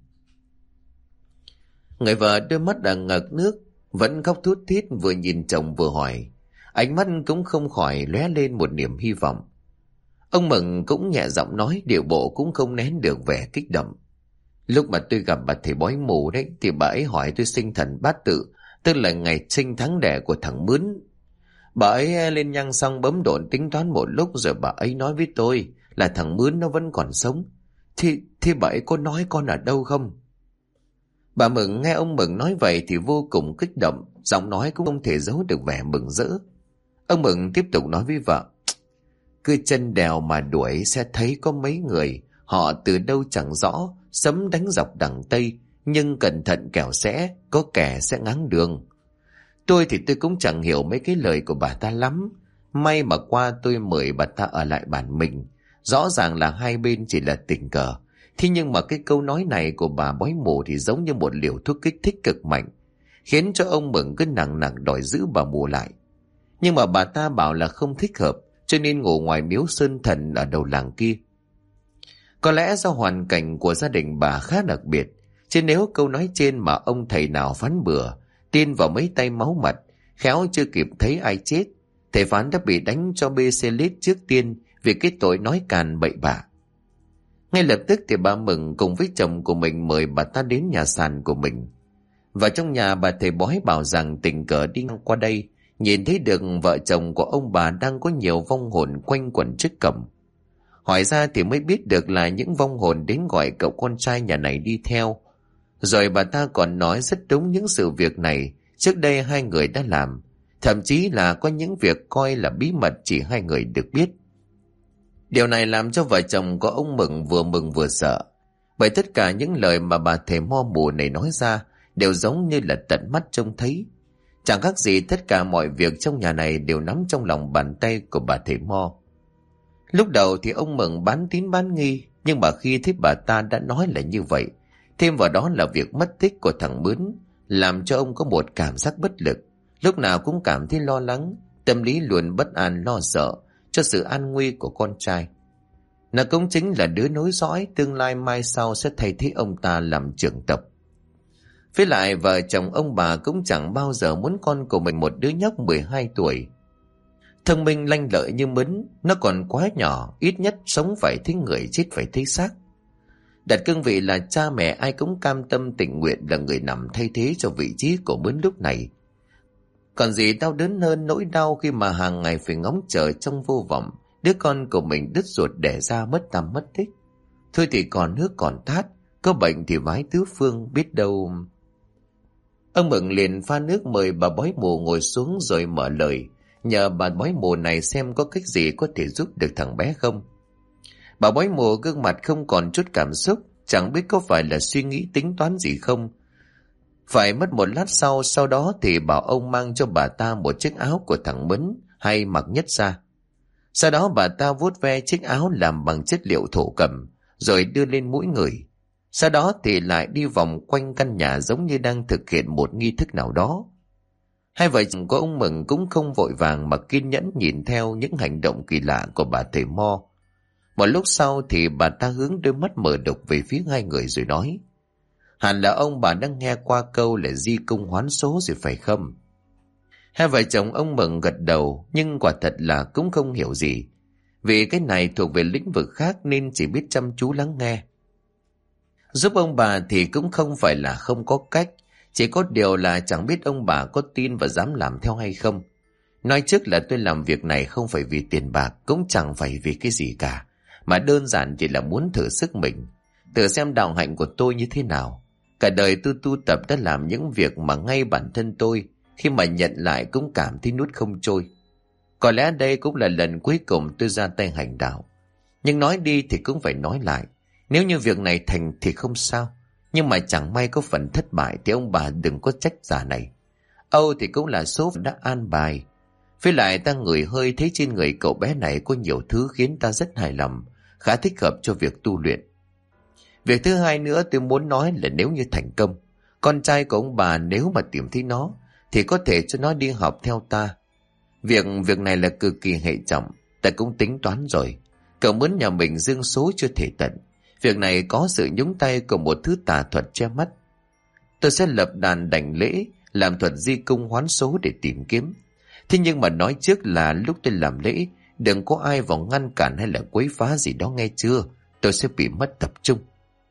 Người vợ đôi mắt đã ngập nước, vẫn khóc thút thít vừa nhìn chồng vừa hỏi. Ánh mắt cũng không khỏi lóe lên một niềm hy vọng. Ông Mừng cũng nhẹ giọng nói, điệu bộ cũng không nén được vẻ kích động. Lúc mà tôi gặp bà thầy bói mù đấy thì bà ấy hỏi tôi sinh thần bát tự, tức là ngày sinh tháng đẻ của thằng Mướn. Bà ấy lên nhang xong bấm độn tính toán một lúc rồi bà ấy nói với tôi là thằng Mướn nó vẫn còn sống. Thì bà ấy có nói con ở đâu không? Bà Mừng nghe ông Mừng nói vậy thì vô cùng kích động, giọng nói cũng không thể giấu được vẻ mừng rỡ. Ông Mừng tiếp tục nói với vợ, cứ chân đèo mà đuổi sẽ thấy có mấy người, họ từ đâu chẳng rõ, sấm đánh dọc đằng Tây, nhưng cẩn thận kẻo sẽ, có kẻ sẽ ngáng đường. Tôi thì tôi cũng chẳng hiểu mấy cái lời của bà ta lắm, may mà qua tôi mời bà ta ở lại bản mình. Rõ ràng là hai bên chỉ là tình cờ, thế nhưng mà cái câu nói này của bà bói mù thì giống như một liều thuốc kích thích cực mạnh, khiến cho ông Mừng cứ nặng nặng đòi giữ bà mù lại. Nhưng mà bà ta bảo là không thích hợp, cho nên ngủ ngoài miếu sơn thần ở đầu làng kia. Có lẽ do hoàn cảnh của gia đình bà khá đặc biệt, chứ nếu câu nói trên mà ông thầy nào phán bừa, tin vào mấy tay máu mặt, khéo chưa kịp thấy ai chết, thầy phán đã bị đánh cho bê xe lít trước tiên vì cái tội nói càn bậy bạ. Ngay lập tức thì bà Mừng cùng với chồng của mình mời bà ta đến nhà sàn của mình. Và trong nhà bà thầy bói bảo rằng tình cờ đi ngang qua đây, nhìn thấy được vợ chồng của ông bà đang có nhiều vong hồn quanh quẩn trước cổng. Hỏi ra thì mới biết được là những vong hồn đến gọi cậu con trai nhà này đi theo. Rồi bà ta còn nói rất đúng những sự việc này trước đây hai người đã làm, thậm chí là có những việc coi là bí mật chỉ hai người được biết. Điều này làm cho vợ chồng của ông mừng vừa sợ, bởi tất cả những lời mà bà thầy mo mù này nói ra đều giống như là tận mắt trông thấy. Chẳng khác gì tất cả mọi việc trong nhà này đều nắm trong lòng bàn tay của bà thầy mo. Lúc đầu thì ông Mừng bán tín bán nghi, nhưng mà khi thấy bà ta đã nói là như vậy, thêm vào đó là việc mất tích của thằng Mướn, làm cho ông có một cảm giác bất lực, lúc nào cũng cảm thấy lo lắng, tâm lý luôn bất an lo sợ cho sự an nguy của con trai. Nó cũng chính là đứa nối dõi tương lai mai sau sẽ thay thế ông ta làm trưởng tộc. Với lại vợ chồng ông bà cũng chẳng bao giờ muốn con của mình một đứa nhóc 12 tuổi. Thông minh lanh lợi như Mấn, nó còn quá nhỏ, ít nhất sống phải thấy người, chết phải thấy xác. Đặt cương vị là cha mẹ, ai cũng cam tâm tình nguyện là người nằm thay thế cho vị trí của Mấn lúc này. Còn gì đau đớn hơn nỗi đau khi mà hàng ngày phải ngóng chờ trong vô vọng đứa con của mình đứt ruột đẻ ra mất tăm mất tích. Thôi thì còn nước còn tát, có bệnh thì vái tứ phương, biết đâu. Ông Mừng liền pha nước mời bà bói mù ngồi xuống rồi mở lời, nhờ bà bói mù này xem có cách gì có thể giúp được thằng bé không. Bà bói mù gương mặt không còn chút cảm xúc, chẳng biết có phải là suy nghĩ tính toán gì không. Phải mất một lát sau đó thì bảo ông mang cho bà ta một chiếc áo của thằng Mấn hay mặc nhất ra. Sau đó bà ta vuốt ve chiếc áo làm bằng chất liệu thổ cẩm, rồi đưa lên mũi người. Sau đó thì lại đi vòng quanh căn nhà giống như đang thực hiện một nghi thức nào đó. Hai vợ chồng của ông Mừng cũng không vội vàng mà kiên nhẫn nhìn theo những hành động kỳ lạ của bà thầy Mo. Một lúc sau thì bà ta hướng đôi mắt mở đục về phía hai người rồi nói: hẳn là ông bà đang nghe qua câu là di công hoán số rồi phải không? Hai vợ chồng ông Mừng gật đầu, nhưng quả thật là cũng không hiểu gì. Vì cái này thuộc về lĩnh vực khác nên chỉ biết chăm chú lắng nghe. Giúp ông bà thì cũng không phải là không có cách, chỉ có điều là chẳng biết ông bà có tin và dám làm theo hay không. Nói trước là tôi làm việc này không phải vì tiền bạc, cũng chẳng phải vì cái gì cả, mà đơn giản chỉ là muốn thử sức mình, thử xem đạo hạnh của tôi như thế nào. Cả đời tôi tu tập đã làm những việc mà ngay bản thân tôi khi mà nhận lại cũng cảm thấy nuốt không trôi. Có lẽ đây cũng là lần cuối cùng tôi ra tay hành đạo. Nhưng nói đi thì cũng phải nói lại, nếu như việc này thành thì không sao, nhưng mà chẳng may có phần thất bại thì ông bà đừng có trách già này. Âu thì cũng là số đã an bài. Với lại ta ngửi hơi thấy trên người cậu bé này có nhiều thứ khiến ta rất hài lòng, khá thích hợp cho việc tu luyện. Việc thứ hai nữa tôi muốn nói là nếu như thành công, con trai của ông bà nếu mà tìm thấy nó thì có thể cho nó đi học theo ta. Việc này là cực kỳ hệ trọng, ta cũng tính toán rồi. Cậu Mướn nhà mình dương số chưa thể tận, việc này có sự nhúng tay của một thứ tà thuật che mắt. Tôi sẽ lập đàn đảnh lễ, làm thuật di công hoán số để tìm kiếm. Thế nhưng mà nói trước là lúc tôi làm lễ, đừng có ai vào ngăn cản hay là quấy phá gì đó nghe chưa, tôi sẽ bị mất tập trung.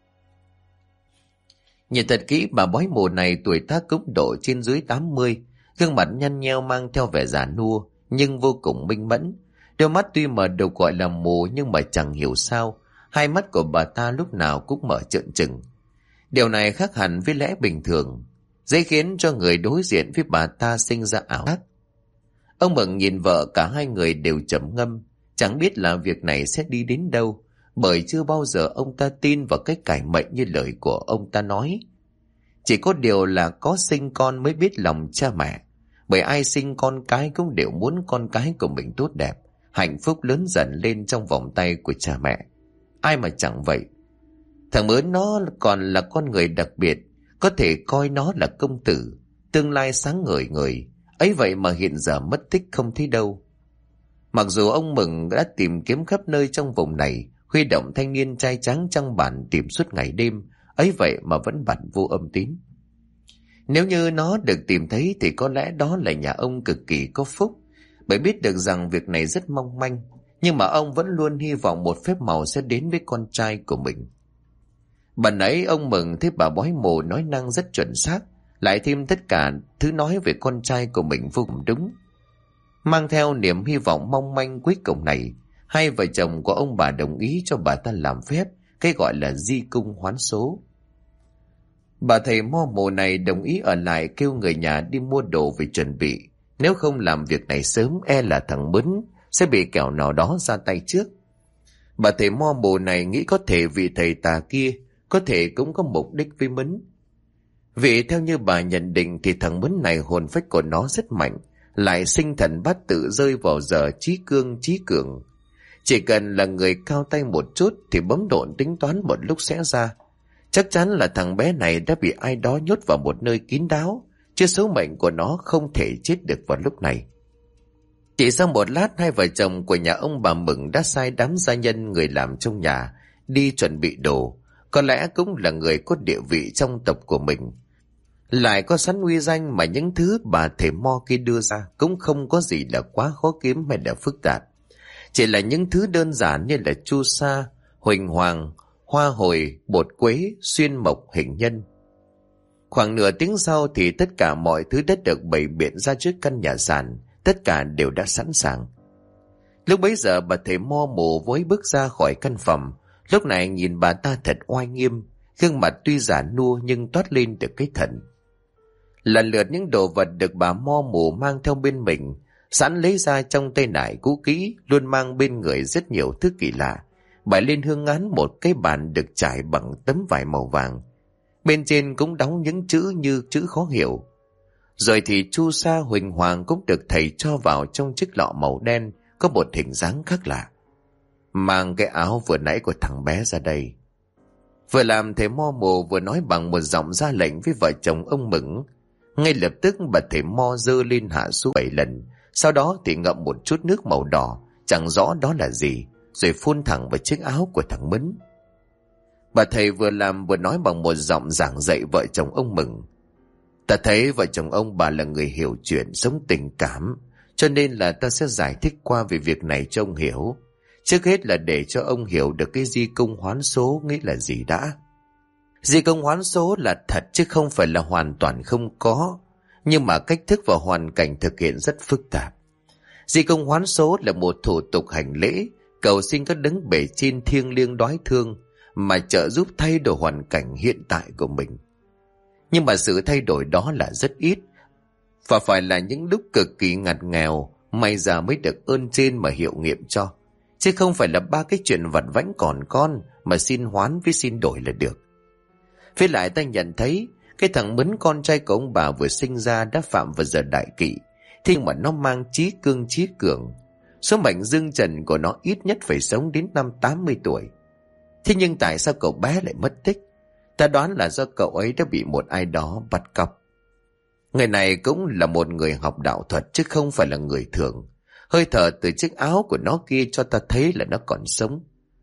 Nhìn thật kỹ bà bói mù này tuổi tác cũng độ trên dưới 80, gương mặt nhăn nheo mang theo vẻ già nua nhưng vô cùng minh mẫn. Đôi mắt tuy mở được gọi là mù nhưng mà chẳng hiểu sao hai mắt của bà ta lúc nào cũng mở trợn trừng. Điều này khác hẳn với lẽ bình thường, dễ khiến cho người đối diện với bà ta sinh ra ảo giác. Ông Mừng nhìn vợ, cả hai người đều trầm ngâm, chẳng biết là việc này sẽ đi đến đâu, bởi chưa bao giờ ông ta tin vào cái cải mệnh như lời của ông ta nói. Chỉ có điều là có sinh con mới biết lòng cha mẹ, bởi ai sinh con cái cũng đều muốn con cái của mình tốt đẹp, hạnh phúc lớn dần lên trong vòng tay của cha mẹ. Ai mà chẳng vậy. Thằng Mướn nó còn là con người đặc biệt, có thể coi nó là công tử, tương lai sáng ngời ngời, ấy vậy mà hiện giờ mất tích không thấy đâu. Mặc dù ông Mừng đã tìm kiếm khắp nơi trong vùng này, huy động thanh niên trai tráng trong bản tìm suốt ngày đêm, ấy vậy mà vẫn bặt vô âm tín. Nếu như nó được tìm thấy thì có lẽ đó là nhà ông cực kỳ có phúc, bởi biết được rằng việc này rất mong manh, nhưng mà ông vẫn luôn hy vọng một phép màu sẽ đến với con trai của mình. Bần ấy ông Mừng thấy bà bói mù nói năng rất chuẩn xác, lại thêm tất cả thứ nói về con trai của mình vô cùng đúng. Mang theo niềm hy vọng mong manh cuối cùng này, hai vợ chồng của ông bà đồng ý cho bà ta làm phép, cái gọi là di công hoán số. Bà thầy mo mồ này đồng ý ở lại, kêu người nhà đi mua đồ về chuẩn bị, nếu không làm việc này sớm e là thằng Mướn sẽ bị kẻo nào đó ra tay trước. Bà thầy mo mồ này nghĩ có thể vị thầy tà kia có thể cũng có mục đích với Mướn. Vì theo như bà nhận định thì thằng Mướn này hồn phách của nó rất mạnh, lại sinh thần bát tự rơi vào giờ trí cương trí cường. Chỉ cần là người cao tay một chút thì bấm độn tính toán một lúc sẽ ra. Chắc chắn là thằng bé này đã bị ai đó nhốt vào một nơi kín đáo, chứ số mệnh của nó không thể chết được vào lúc này. Chỉ sau một lát, hai vợ chồng của nhà ông bà Mừng đã sai đám gia nhân người làm trong nhà đi chuẩn bị đồ. Có lẽ cũng là người có địa vị trong tộc của mình, lại có sẵn uy danh, mà những thứ bà thầy mo kia đưa ra cũng không có gì là quá khó kiếm hay là phức tạp. Chỉ là những thứ đơn giản như là chu sa, huỳnh hoàng, hoa hồi, bột quế, xuyên mộc, hình nhân. Khoảng nửa tiếng sau thì tất cả mọi thứ đã được bày biện ra trước căn nhà sàn, tất cả đều đã sẵn sàng. Lúc bấy giờ bà thầy mo mù vối bước ra khỏi căn phòng. Lúc này nhìn bà ta thật oai nghiêm, gương mặt tuy già nua nhưng toát lên được cái thần. Lần lượt những đồ vật được bà mo mù mang theo bên mình, sẵn lấy ra trong tay nải cũ kỹ, luôn mang bên người rất nhiều thứ kỳ lạ. Bày lên hương án một cái bàn được trải bằng tấm vải màu vàng. Bên trên cũng đóng những chữ như chữ khó hiểu. Rồi thì chu sa huỳnh hoàng cũng được thầy cho vào trong chiếc lọ màu đen, có một hình dáng khác lạ. Mang cái áo vừa nãy của thằng bé ra đây. Vừa làm thầy mo mù vừa nói bằng một giọng ra lệnh với vợ chồng ông Mừng. Ngay lập tức bà thầy mo giơ lên hạ xuống 7 lần, sau đó thì ngậm một chút nước màu đỏ, chẳng rõ đó là gì, rồi phun thẳng vào chiếc áo của thằng Mấn. Bà thầy vừa làm vừa nói bằng một giọng giảng dạy vợ chồng ông Mừng. Ta thấy vợ chồng ông bà là người hiểu chuyện, sống tình cảm, cho nên là ta sẽ giải thích qua về việc này cho ông hiểu. Trước hết là để cho ông hiểu được cái di công hoán số nghĩa là gì đã. Di công hoán số là thật chứ không phải là hoàn toàn không có, nhưng mà cách thức và hoàn cảnh thực hiện rất phức tạp. Di công hoán số là một thủ tục hành lễ, cầu xin các đấng bề trên thiêng liêng đoái thương mà trợ giúp thay đổi hoàn cảnh hiện tại của mình. Nhưng mà sự thay đổi đó là rất ít, và phải là những lúc cực kỳ ngặt nghèo, may ra mới được ơn trên mà hiệu nghiệm cho. Chứ không phải là ba cái chuyện vặt vãnh còn con mà xin hoán với xin đổi là được. Với lại ta nhận thấy cái thằng Mấn con trai của ông bà vừa sinh ra đã phạm vào giờ đại kỵ, thế mà nó mang chí cương chí cường. Số mệnh dương trần của nó ít nhất phải sống đến năm 80 tuổi. Thế nhưng tại sao cậu bé lại mất tích? Ta đoán là do cậu ấy đã bị một ai đó bắt cóc. Người này cũng là một người học đạo thuật chứ không phải là người thường. Hơi thở từ chiếc áo của nó kia cho ta thấy là nó còn sống.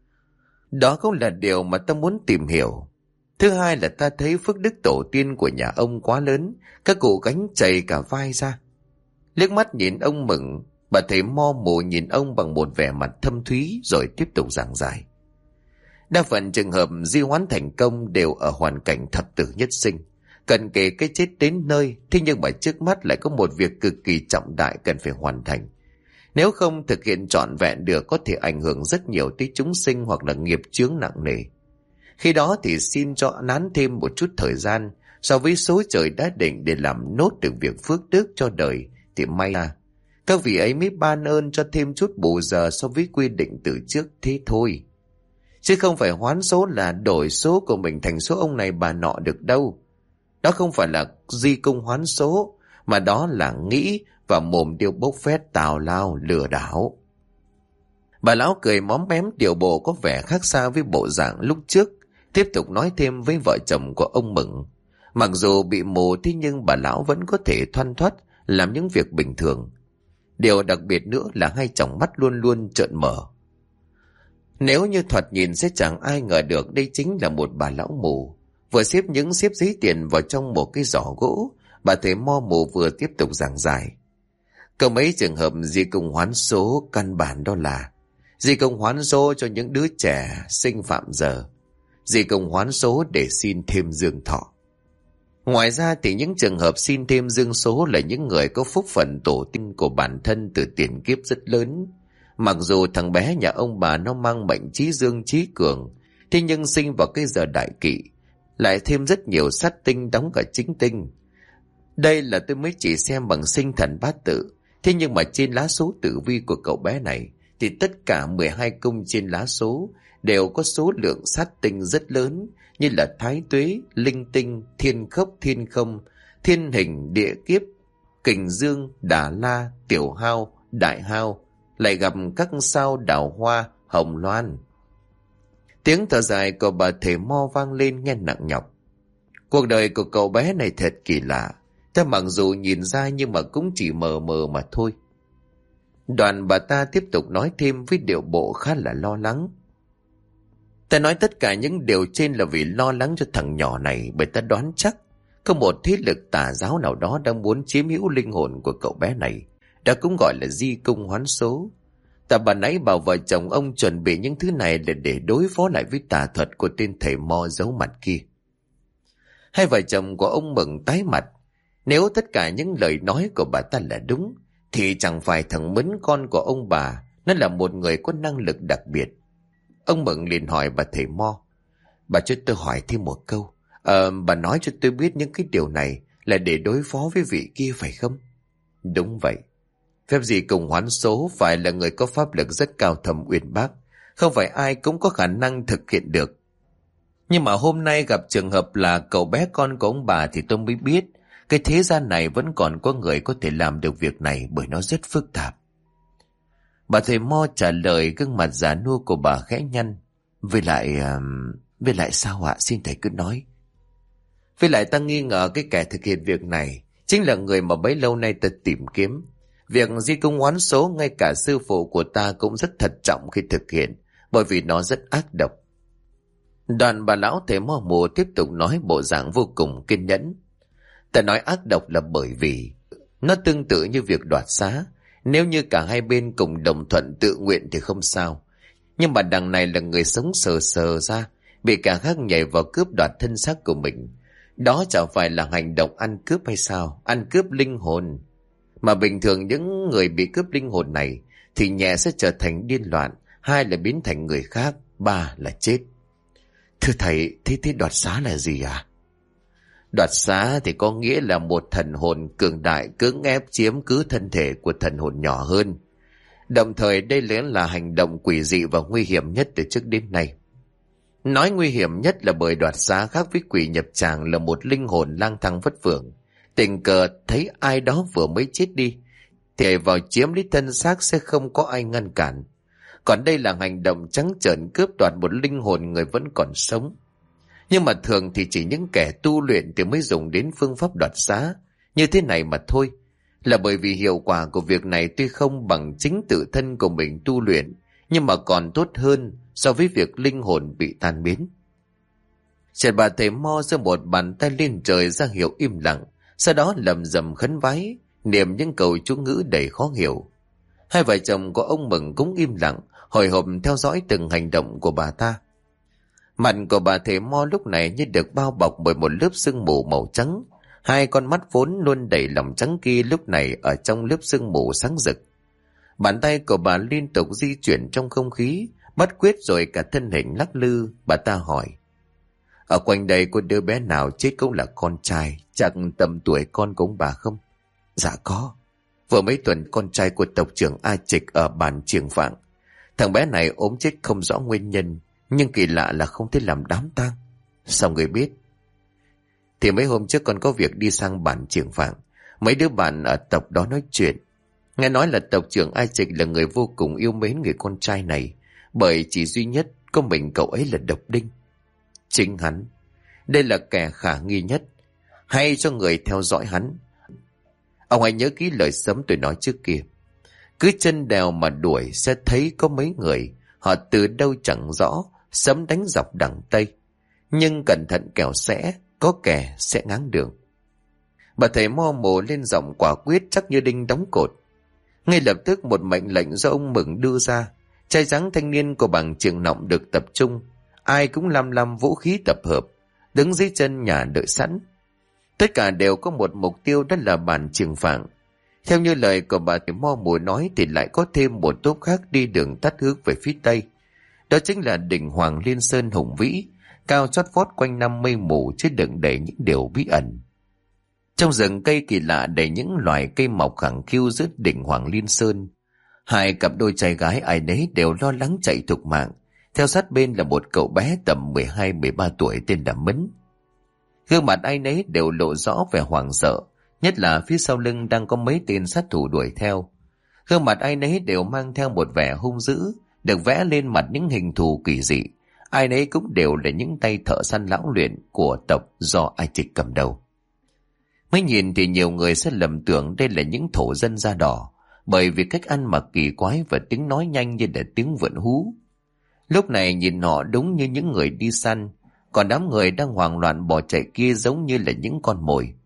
Đó cũng là điều mà ta muốn tìm hiểu. Thứ hai là ta thấy phước đức tổ tiên của nhà ông quá lớn, các cụ gánh chày cả vai ra. Liếc mắt nhìn ông Mừng, bà thầy mo mù nhìn ông bằng một vẻ mặt thâm thúy rồi tiếp tục giảng giải. Đa phần trường hợp di hoán thành công đều ở hoàn cảnh thập tử nhất sinh, cần kể cái chết đến nơi, thế nhưng mà trước mắt lại có một việc cực kỳ trọng đại cần phải hoàn thành. Nếu không thực hiện trọn vẹn được có thể ảnh hưởng rất nhiều tới chúng sinh hoặc là nghiệp chướng nặng nề. Khi đó thì xin cho nán thêm một chút thời gian so với số trời đã định để làm nốt được việc phước đức cho đời thì may là các vị ấy mới ban ơn cho thêm chút bù giờ so với quy định từ trước thế thôi. Chứ không phải hoán số là đổi số của mình thành số ông này bà nọ được đâu. Đó không phải là di công hoán số, mà đó là nghĩ và mồm điêu bốc phét tào lao lừa đảo. Bà lão cười móm mém, điệu bộ có vẻ khác xa với bộ dạng lúc trước, tiếp tục nói thêm với vợ chồng của ông Mừng. Mặc dù bị mù thế nhưng bà lão vẫn có thể thoăn thoắt làm những việc bình thường. Điều đặc biệt nữa là hai tròng mắt luôn luôn trợn mở. Nếu như thoạt nhìn sẽ chẳng ai ngờ được đây chính là một bà lão mù. Vừa xếp những xếp giấy tiền vào trong một cái giỏ gỗ, bà thầy mo mù vừa tiếp tục giảng giải. Có mấy trường hợp di công hoán số căn bản đó là di công hoán số cho những đứa trẻ sinh phạm giờ, di công hoán số để xin thêm dương thọ. Ngoài ra thì những trường hợp xin thêm dương số là những người có phúc phần tổ tiên của bản thân từ tiền kiếp rất lớn. Mặc dù thằng bé nhà ông bà nó mang mệnh trí dương trí cường, thế nhưng sinh vào cái giờ đại kỵ, lại thêm rất nhiều sát tinh đóng cả chính tinh. Đây là tôi mới chỉ xem bằng sinh thần bát tự, thế nhưng mà trên lá số tử vi của cậu bé này thì tất cả 12 cung trên lá số đều có số lượng sát tinh rất lớn, như là thái tuế, linh tinh, thiên khốc, thiên không, thiên hình, địa kiếp, kình dương, đà la, tiểu hao, đại hao, lại gặp các sao đào hoa, hồng loan. Tiếng thở dài của bà thầy mo vang lên nghe nặng nhọc. Cuộc đời của cậu bé này thật kỳ lạ, ta mặc dù nhìn ra nhưng mà cũng chỉ mờ mờ mà thôi. Đoàn bà ta tiếp tục nói thêm với điệu bộ khá là lo lắng. Ta nói tất cả những điều trên là vì lo lắng cho thằng nhỏ này, bởi ta đoán chắc có một thế lực tà giáo nào đó đang muốn chiếm hữu linh hồn của cậu bé này, đã cũng gọi là di công hoán số. Ta bà nãy bảo vợ chồng ông chuẩn bị những thứ này là để đối phó lại với tà thuật của tên thầy mo giấu mặt kia. Hai vợ chồng của ông Mừng tái mặt. Nếu tất cả những lời nói của bà ta là đúng, thì chẳng phải thằng Mấn con của ông bà nó là một người có năng lực đặc biệt. Ông Mừng liền hỏi bà thầy mo: Bà cho tôi hỏi thêm một câu. Bà nói cho tôi biết những cái điều này là để đối phó với vị kia phải không? Đúng vậy. Phép di cùng hoán số phải là người có pháp lực rất cao thâm uyên bác, không phải ai cũng có khả năng thực hiện được. Nhưng mà hôm nay gặp trường hợp là cậu bé con của ông bà thì tôi mới biết cái thế gian này vẫn còn có người có thể làm được việc này, bởi nó rất phức tạp. Bà thầy mo trả lời, gương mặt già nua của bà khẽ nhăn. Với lại sao ạ? Xin thầy cứ nói. Với lại ta nghi ngờ cái kẻ thực hiện việc này chính là người mà bấy lâu nay ta tìm kiếm. Việc di công hoán số ngay cả sư phụ của ta cũng rất thận trọng khi thực hiện, bởi vì nó rất ác độc. Đoàn bà lão thầy mo mù tiếp tục nói bộ dạng vô cùng kiên nhẫn. Ta nói ác độc là bởi vì nó tương tự như việc đoạt xá. Nếu như cả hai bên cùng đồng thuận tự nguyện thì không sao. Nhưng mà đằng này là người sống sờ sờ ra, bị kẻ khác nhảy vào cướp đoạt thân xác của mình. Đó chẳng phải là hành động ăn cướp hay sao? Ăn cướp linh hồn. Mà bình thường những người bị cướp linh hồn này thì nhẹ sẽ trở thành điên loạn, hai là biến thành người khác, ba là chết. Thưa thầy, thế đoạt xá là gì à? Đoạt xá thì có nghĩa là một thần hồn cường đại cưỡng ép chiếm cứ thân thể của thần hồn nhỏ hơn. Đồng thời đây là hành động quỷ dị và nguy hiểm nhất từ trước đến nay. Nói nguy hiểm nhất là bởi đoạt xá khác với quỷ nhập tràng là một linh hồn lang thang vất vưởng. Tình cờ thấy ai đó vừa mới chết đi thì vào chiếm lấy thân xác sẽ không có ai ngăn cản. Còn đây là hành động trắng trợn cướp đoạt một linh hồn người vẫn còn sống. Nhưng mà thường thì chỉ những kẻ tu luyện thì mới dùng đến phương pháp đoạt xá như thế này mà thôi. Là bởi vì hiệu quả của việc này tuy không bằng chính tự thân của mình tu luyện, nhưng mà còn tốt hơn so với việc linh hồn bị tan biến. Chợt bà thầy mo giơ một bàn tay lên trời ra hiệu im lặng, sau đó lầm rầm khấn vái, niệm những câu chú ngữ đầy khó hiểu. Hai vợ chồng của ông Mừng cũng im lặng, hồi hộp theo dõi từng hành động của bà ta. Mặt của bà thầy mo lúc này như được bao bọc bởi một lớp sương mù màu trắng. Hai con mắt vốn luôn đầy lòng trắng kia lúc này ở trong lớp sương mù sáng rực. Bàn tay của bà liên tục di chuyển trong không khí, bắt quyết rồi cả thân hình lắc lư. Bà ta hỏi: Ở quanh đây có đứa bé nào chết cũng là con trai, chắc tầm tuổi con của ông bà không? Dạ có. Vừa mấy tuần con trai của tộc trưởng A Trịch ở bản Triềng Vạng. Thằng bé này ốm chết không rõ nguyên nhân, nhưng kỳ lạ là không thể làm đám tang. Sao người biết? Thì mấy hôm trước con có việc đi sang bản Triềng Vạng. Mấy đứa bạn ở tộc đó nói chuyện. Nghe nói là tộc trưởng A Trịch là người vô cùng yêu mến người con trai này, bởi chỉ duy nhất có mình cậu ấy là độc đinh. Chính hắn. Đây là kẻ khả nghi nhất. Hay cho người theo dõi hắn. Ông hãy nhớ kỹ lời sấm tôi nói trước kia. Cứ chân đèo mà đuổi sẽ thấy có mấy người, họ từ đâu chẳng rõ, sấm đánh dọc đằng Tây. Nhưng cẩn thận kẻo có kẻ sẽ ngáng đường. Bà thầy mo mồ lên giọng quả quyết chắc như đinh đóng cột. Ngay lập tức một mệnh lệnh do ông Mừng đưa ra. Trai trắng thanh niên của bảng Trường Nọng được tập trung. Ai cũng lăm vũ khí tập hợp, đứng dưới chân nhà đợi sẵn. Tất cả đều có một mục tiêu, đó là bản Trường Vạng. Theo như lời của bà thầy mo mùa nói thì lại có thêm một tốp khác đi đường tắt hướng về phía Tây. Đó chính là đỉnh Hoàng Liên Sơn hùng vĩ, cao chót vót quanh năm mây mù chứ đựng đầy những điều bí ẩn. Trong rừng cây kỳ lạ đầy những loài cây mọc khẳng khiu giữa đỉnh Hoàng Liên Sơn. Hai cặp đôi trai gái ai nấy đều lo lắng chạy thục mạng. Theo sát bên là một cậu bé tầm 12-13 tuổi tên là Mấn. Gương mặt ai nấy đều lộ rõ vẻ hoảng sợ, nhất là phía sau lưng đang có mấy tên sát thủ đuổi theo. Gương mặt ai nấy đều mang theo một vẻ hung dữ, được vẽ lên mặt những hình thù kỳ dị. Ai nấy cũng đều là những tay thợ săn lão luyện của tộc do A Trịch cầm đầu. Mới nhìn thì nhiều người sẽ lầm tưởng đây là những thổ dân da đỏ, bởi vì cách ăn mặc kỳ quái và tiếng nói nhanh như là tiếng vượn hú. Lúc này nhìn họ đúng như những người đi săn, còn đám người đang hoảng loạn bỏ chạy kia giống như là những con mồi.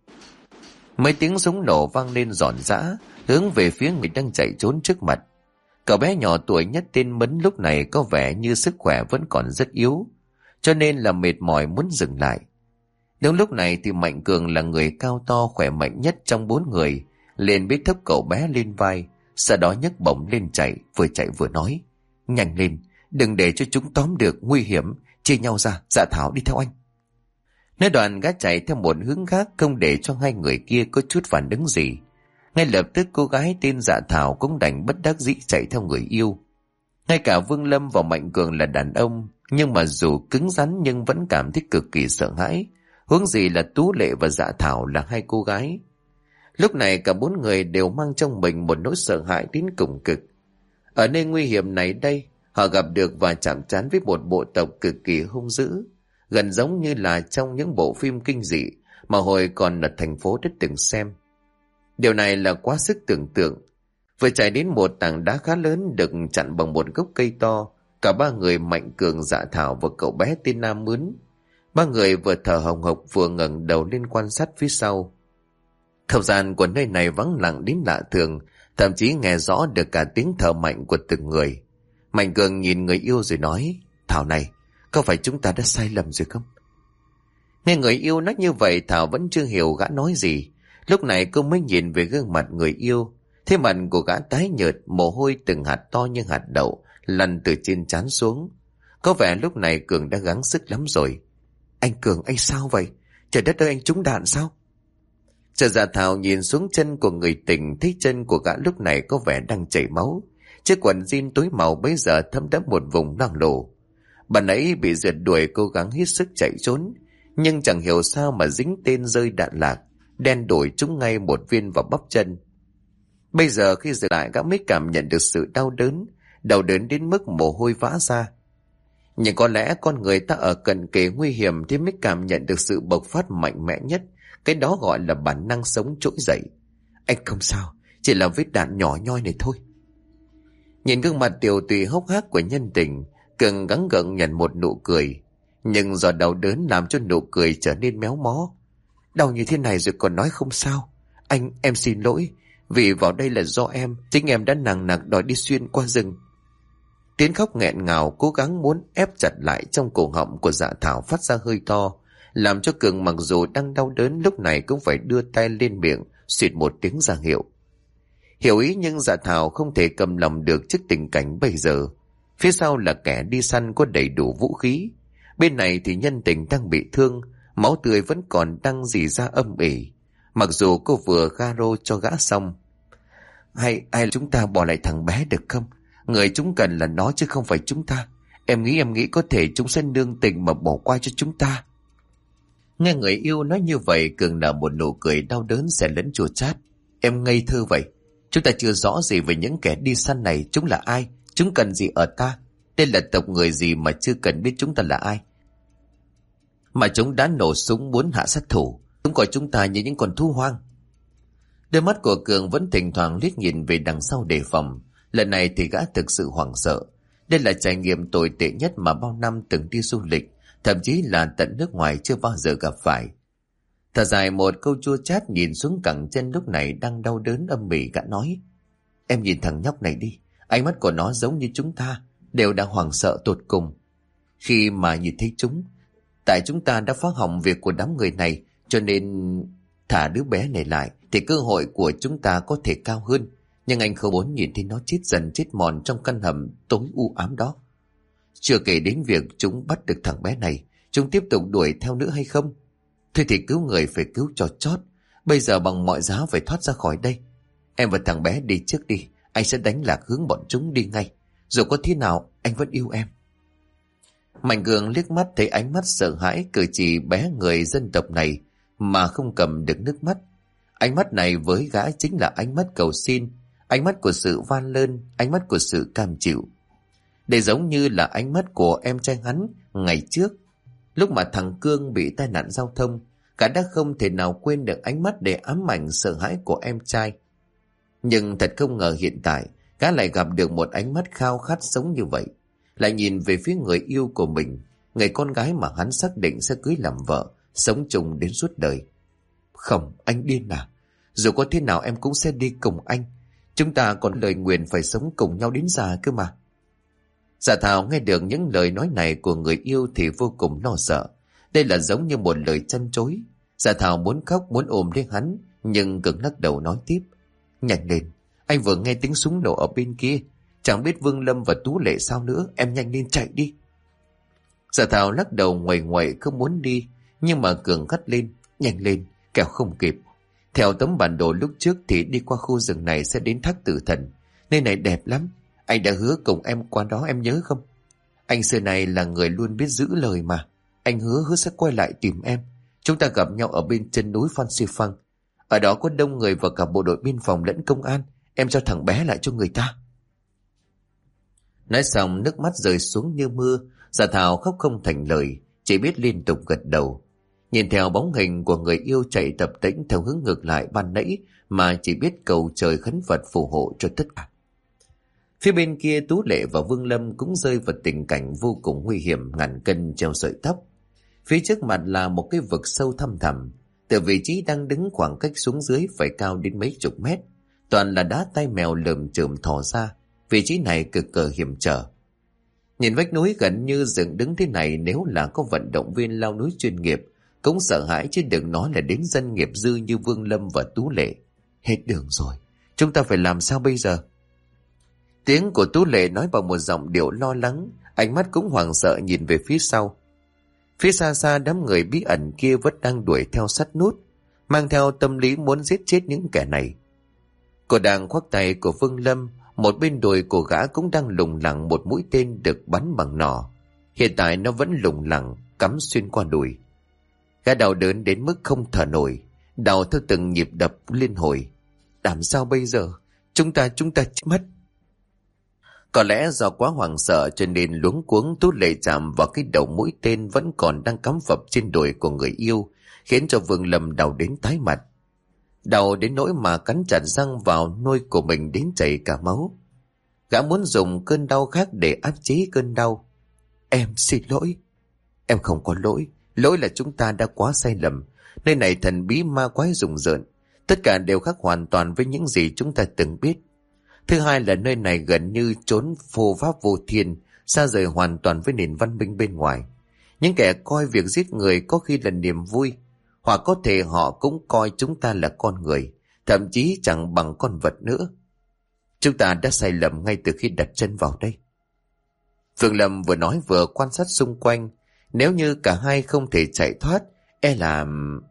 Mấy tiếng súng nổ vang lên ròn rã, hướng về phía người đang chạy trốn trước mặt. Cậu bé nhỏ tuổi nhất tên Mấn lúc này có vẻ như sức khỏe vẫn còn rất yếu, cho nên là mệt mỏi muốn dừng lại. Đúng lúc này thì Mạnh Cường là người cao to khỏe mạnh nhất trong 4 người, liền bế thốc cậu bé lên vai, sau đó nhấc bổng lên chạy vừa nói: "Nhanh lên, đừng để cho chúng tóm được, nguy hiểm, chia nhau ra, Dạ Thảo đi theo anh." Nói đoạn gã chạy theo một hướng khác, không để cho hai người kia có chút phản ứng gì. Ngay lập tức cô gái tên Dạ Thảo cũng đành bất đắc dĩ chạy theo người yêu. Ngay cả Vương Lâm và Mạnh Cường là đàn ông, nhưng mà dù cứng rắn nhưng vẫn cảm thấy cực kỳ sợ hãi, huống gì là Tú Lệ và Dạ Thảo là hai cô gái. Lúc này cả 4 người đều mang trong mình một nỗi sợ hãi đến cùng cực. Ở nơi nguy hiểm này đây, họ gặp được và chạm trán với một bộ tộc cực kỳ hung dữ, gần giống như là trong những bộ phim kinh dị mà hồi còn ở thành phố đã từng xem. Điều này là quá sức tưởng tượng. Vừa chạy đến một tảng đá khá lớn được chặn bằng một gốc cây to, cả 3 người Mạnh Cường, Dạ Thảo và cậu bé tên Nam Mướn. 3 người vừa thở hồng hộc vừa ngẩng đầu lên quan sát phía sau. Không gian của nơi này vắng lặng đến lạ thường, thậm chí nghe rõ được cả tiếng thở mạnh của từng người. Mạnh Cường nhìn người yêu rồi nói: "Thảo này, có phải chúng ta đã sai lầm rồi không?" Nghe người yêu nói như vậy, Thảo vẫn chưa hiểu gã nói gì. Lúc này cô mới nhìn về gương mặt người yêu. Thế mặt của gã tái nhợt, mồ hôi từng hạt to như hạt đậu lăn từ trên trán xuống. Có vẻ lúc này Cường đã gắng sức lắm rồi. "Anh Cường, anh sao vậy? Trời đất ơi, anh trúng đạn sao?" Chờ Dạ Thảo nhìn xuống chân của người tình, thấy chân của gã lúc này có vẻ đang chảy máu. Chiếc quần jean tối màu bây giờ thấm đẫm một vùng loang lổ. Bà nãy bị rượt đuổi cố gắng hết sức chạy trốn, nhưng chẳng hiểu sao mà dính tên rơi đạn lạc, đen đổi trúng ngay một viên vào bắp chân. Bây giờ khi dừng lại, gã mới cảm nhận được sự đau đớn đến mức mồ hôi vã ra. Nhưng có lẽ con người ta ở cận kề nguy hiểm thì mới cảm nhận được sự bộc phát mạnh mẽ nhất, cái đó gọi là bản năng sống trỗi dậy. "Anh không sao, chỉ là vết đạn nhỏ nhoi này thôi." Nhìn gương mặt tiều tụy hốc hác của nhân tình, Cường gắng gượng nhận một nụ cười, nhưng do đau đớn làm cho nụ cười trở nên méo mó. "Đau như thế này rồi còn nói không sao. Em xin lỗi, vì vào đây là do em, chính em đã nằng nặc đòi đi xuyên qua rừng." Tiếng khóc nghẹn ngào cố gắng muốn ép chặt lại trong cổ họng của Dạ Thảo phát ra hơi to, làm cho Cường mặc dù đang đau đớn lúc này cũng phải đưa tay lên miệng xịt một tiếng ra hiệu. Hiểu ý, nhưng Dạ Thảo không thể cầm lòng được trước tình cảnh bây giờ. Phía sau là kẻ đi săn có đầy đủ vũ khí, bên này thì nhân tình đang bị thương, máu tươi vẫn còn đang rỉ ra âm ỉ. Mặc dù cô vừa garo cho gã xong. Hay chúng ta bỏ lại thằng bé được không? Người chúng cần là nó chứ không phải chúng ta. Em nghĩ có thể chúng sẽ nương tình mà bỏ qua cho chúng ta." Nghe người yêu nói như vậy, Cường nở một nụ cười đau đớn xen lẫn chua chát. "Em ngây thơ vậy. Chúng ta chưa rõ gì về những kẻ đi săn này. Chúng là ai? Chúng cần gì ở ta? Đây là tộc người gì mà chưa cần biết chúng ta là ai? Mà chúng đã nổ súng muốn hạ sát thủ. Chúng coi chúng ta như những con thú hoang." Đôi mắt của Cường vẫn thỉnh thoảng liếc nhìn về đằng sau đề phòng. Lần này thì gã thực sự hoảng sợ. Đây là trải nghiệm tồi tệ nhất mà bao năm từng đi du lịch, thậm chí là tận nước ngoài chưa bao giờ gặp phải. Thở dài một câu chua chát, nhìn xuống cẳng chân lúc này đang đau đớn âm ỉ, gã nói: "Em nhìn thằng nhóc này đi, ánh mắt của nó giống như chúng ta, đều đang hoảng sợ tột cùng. Khi mà nhìn thấy chúng, tại chúng ta đã phá hỏng việc của đám người này, cho nên thả đứa bé này lại thì cơ hội của chúng ta có thể cao hơn. Nhưng anh không muốn nhìn thấy nó chết dần chết mòn trong căn hầm tối u ám đó. Chưa kể đến việc chúng bắt được thằng bé này, chúng tiếp tục đuổi theo nữa hay không? Thôi thì cứu người phải cứu cho chót. Bây giờ bằng mọi giá phải thoát ra khỏi đây. Em và thằng bé đi trước đi, anh sẽ đánh lạc hướng bọn chúng đi ngay. Dù có thế nào, anh vẫn yêu em." Mạnh Cường liếc mắt thấy ánh mắt sợ hãi cử chỉ bé người dân tộc này mà không cầm được nước mắt. Ánh mắt này với gã chính là ánh mắt cầu xin, ánh mắt của sự van lơn, ánh mắt của sự cam chịu. Để giống như là ánh mắt của em trai hắn ngày trước, lúc mà thằng Cương bị tai nạn giao thông, gã đã không thể nào quên được ánh mắt để ám ảnh sợ hãi của em trai. Nhưng thật không ngờ hiện tại gã lại gặp được một ánh mắt khao khát sống như vậy, lại nhìn về phía người yêu của mình, người con gái mà hắn xác định sẽ cưới làm vợ, sống chung đến suốt đời. Không, anh điên à? Dù có thế nào em cũng sẽ đi cùng anh. Chúng ta còn lời nguyền phải sống cùng nhau đến già cơ mà. Dạ Thảo nghe được những lời nói này của người yêu thì vô cùng lo sợ. Đây là giống như một lời trăn trối. Dạ Thảo muốn khóc, muốn ôm lấy hắn, nhưng cực lắc đầu nói tiếp. Nhanh lên, anh vừa nghe tiếng súng nổ ở bên kia. Chẳng biết Vương Lâm và Tú Lệ sao nữa, em nhanh lên chạy đi. Dạ Thảo lắc đầu nguầy nguậy không muốn đi, nhưng mà Cường gắt lên. Nhanh lên, kẻo không kịp. Theo tấm bản đồ lúc trước thì đi qua khu rừng này sẽ đến Thác Tử Thần. Nơi này đẹp lắm. Anh đã hứa cùng em qua đó, em nhớ không? Anh xưa này là người luôn biết giữ lời mà. Anh hứa sẽ quay lại tìm em. Chúng ta gặp nhau ở bên chân núi Phan Xi Phăng. Ở đó có đông người và cả bộ đội biên phòng lẫn công an. Em cho thằng bé lại cho người ta. Nói xong nước mắt rơi xuống như mưa. Dạ Thảo khóc không thành lời, chỉ biết liên tục gật đầu. Nhìn theo bóng hình của người yêu chạy tập tễnh theo hướng ngược lại ban nãy, mà chỉ biết cầu trời khấn Phật phù hộ cho tất cả. Phía bên kia Tú Lệ và Vương Lâm cũng rơi vào tình cảnh vô cùng nguy hiểm, ngàn cân treo sợi tóc. Phía trước mặt là một cái vực sâu thăm thẳm, từ vị trí đang đứng khoảng cách xuống dưới phải cao đến mấy chục mét, toàn là đá tai mèo lởm chởm thò ra. Vị trí này cực kỳ hiểm trở. Nhìn vách núi gần như dựng đứng thế này, nếu là có vận động viên leo núi chuyên nghiệp cũng sợ hãi, chứ đừng nói là đến dân nghiệp dư như Vương Lâm và Tú Lệ. Hết đường rồi, chúng ta phải làm sao bây giờ? Tiếng của Tú Lệ nói bằng một giọng điệu lo lắng, ánh mắt cũng hoảng sợ nhìn về phía sau. Phía xa xa đám người bí ẩn kia vẫn đang đuổi theo sát nút, mang theo tâm lý muốn giết chết những kẻ này. Cô đang khoác tay của Vương Lâm, một bên đùi của gã cũng đang lủng lẳng một mũi tên được bắn bằng nỏ. Hiện tại nó vẫn lủng lẳng cắm xuyên qua đùi. Gã đau đớn đến mức không thở nổi, đau theo từng nhịp đập liên hồi. Làm sao bây giờ? Chúng ta chết mất. Có lẽ do quá hoảng sợ cho nên luống cuống, Tú Lệ chạm vào cái đầu mũi tên vẫn còn đang cắm phập trên đùi của người yêu, khiến cho Vương Lâm đau đến tái mặt. Đau đến nỗi mà cắn chặt răng vào nôi của mình đến chảy cả máu. Gã muốn dùng cơn đau khác để áp chế cơn đau. Em xin lỗi. Em không có lỗi. Lỗi là chúng ta đã quá sai lầm. Nơi này thần bí ma quái rùng rợn. Tất cả đều khác hoàn toàn với những gì chúng ta từng biết. Thứ hai là nơi này gần như trốn phô pháp vô thiên, xa rời hoàn toàn với nền văn minh bên ngoài. Những kẻ coi việc giết người có khi là niềm vui, hoặc có thể họ cũng coi chúng ta là con người, thậm chí chẳng bằng con vật nữa. Chúng ta đã sai lầm ngay từ khi đặt chân vào đây. Vương Lâm vừa nói vừa quan sát xung quanh. Nếu như cả hai không thể chạy thoát, e là...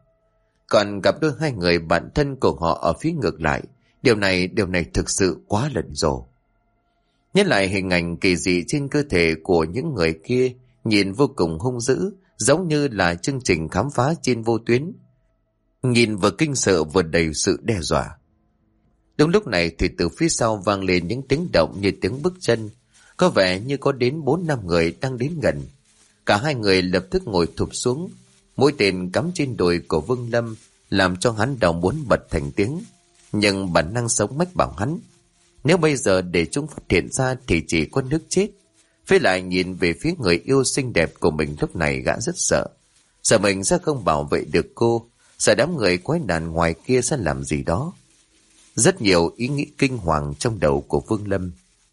Còn gặp đôi hai người bạn thân của họ ở phía ngược lại. Điều này thực sự quá lẫn rồ. Nhớ lại hình ảnh kỳ dị trên cơ thể của những người kia, nhìn vô cùng hung dữ, giống như là chương trình khám phá trên vô tuyến. Nhìn vừa kinh sợ vừa đầy sự đe dọa. Đúng lúc này thì từ phía sau vang lên những tiếng động như tiếng bước chân. Có vẻ như có đến 4-5 người đang đến gần. Cả hai người lập tức ngồi thụp xuống. Mũi tên cắm trên đùi của Vương Lâm làm cho hắn đau muốn bật thành tiếng. Nhưng bản năng sống mách bảo hắn, nếu bây giờ để chúng phát hiện ra thì chỉ có nước chết. Với lại nhìn về phía người yêu xinh đẹp của mình lúc này, gã rất sợ. Sợ mình sẽ không bảo vệ được cô, sợ đám người quái đàn ngoài kia sẽ làm gì đó. Rất nhiều ý nghĩ kinh hoàng trong đầu của Vương Lâm.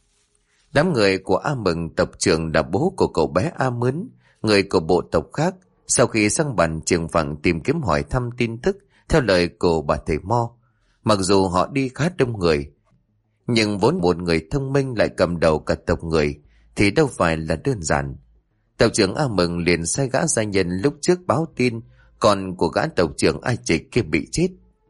Đám người của A Mừng, tộc trưởng là bố của cậu bé A Mướn, người của bộ tộc khác, sau khi sang bàn trường phẳng tìm kiếm hỏi thăm tin tức theo lời của bà thầy Mo. Mặc dù họ đi khá đông người, nhưng vốn một người thông minh lại cầm đầu cả tộc người thì đâu phải là đơn giản. Tộc trưởng A Mừng liền sai gã gia nhân lúc trước báo tin con của gã tộc trưởng A Trịch kia bị chết.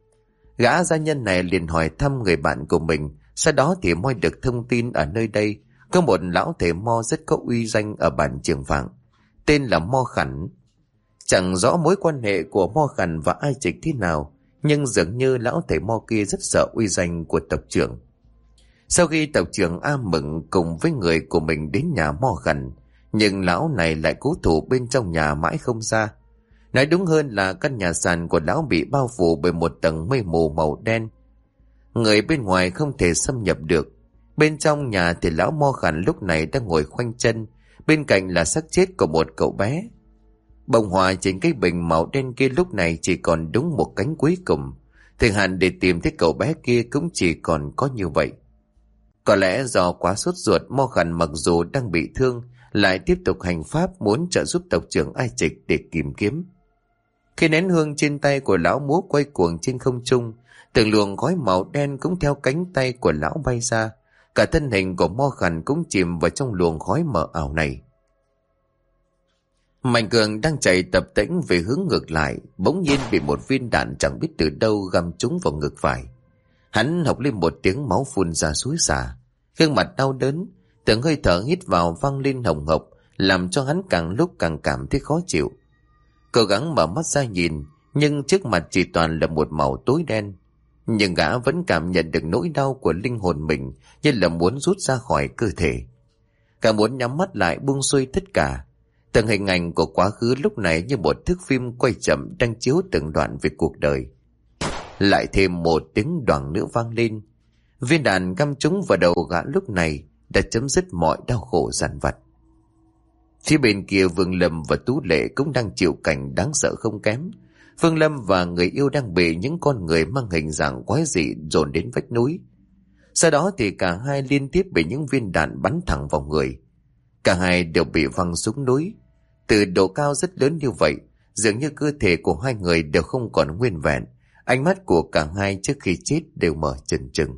Gã gia nhân này liền hỏi thăm người bạn của mình, sau đó thì moi được thông tin ở nơi đây có một lão thầy Mo rất có uy danh ở bản Trường Phạng, tên là Mo Khẩn. Chẳng rõ mối quan hệ của Mo Khẩn và A Trịch thế nào, nhưng dường như lão thầy Mo kia rất sợ uy danh của tộc trưởng. Sau khi tộc trưởng A Mừng cùng với người của mình đến nhà Mo Khẩn, nhưng lão này lại cố thủ bên trong nhà mãi không ra. Nói đúng hơn là căn nhà sàn của lão bị bao phủ bởi một tầng mây mù màu đen. Người bên ngoài không thể xâm nhập được. Bên trong nhà thì lão Mo Khản lúc này đang ngồi khoanh chân, bên cạnh là xác chết của một cậu bé. Bông hoa trên cái bình màu đen kia lúc này chỉ còn đúng một cánh cuối cùng. Thời hạn để tìm thấy cậu bé kia cũng chỉ còn có như vậy. Có lẽ do quá sốt ruột, Mo Khản mặc dù đang bị thương lại tiếp tục hành pháp muốn trợ giúp tộc trưởng Ai Trịch để tìm kiếm. Khi nén hương trên tay của lão múa quay cuồng trên không trung, từng luồng khói màu đen cũng theo cánh tay của lão bay ra. Cả thân hình của Mo Khản cũng chìm vào trong luồng khói mờ ảo này. Mạnh Cường đang chạy tập tễnh về hướng ngược lại, bỗng nhiên bị một viên đạn chẳng biết từ đâu găm trúng vào ngực phải. Hắn hộc lên một tiếng, máu phun ra xối xả, gương mặt đau đớn, từng hơi thở hít vào vang lên hồng hộc, làm cho hắn càng lúc càng cảm thấy khó chịu. Cố gắng mở mắt ra nhìn, nhưng trước mặt chỉ toàn là một màu tối đen. Nhưng gã vẫn cảm nhận được nỗi đau của linh hồn mình, như là muốn rút ra khỏi cơ thể. Gã muốn nhắm mắt lại buông xuôi tất cả. Từng hình ảnh của quá khứ lúc này như một thước phim quay chậm đang chiếu từng đoạn về cuộc đời. Lại thêm một tiếng đoảng nữa vang lên. Viên đạn găm trúng vào đầu gã lúc này đã chấm dứt mọi đau khổ dằn vặt. Phía bên kia Vương Lâm và Tú Lệ cũng đang chịu cảnh đáng sợ không kém. Vương Lâm và người yêu đang bị những con người mang hình dạng quái dị dồn đến vách núi. Sau đó thì cả hai liên tiếp bị những viên đạn bắn thẳng vào người. Cả hai đều bị văng xuống núi. Từ độ cao rất lớn như vậy, dường như cơ thể của hai người đều không còn nguyên vẹn. Ánh mắt của cả hai trước khi chết đều mở trừng trừng.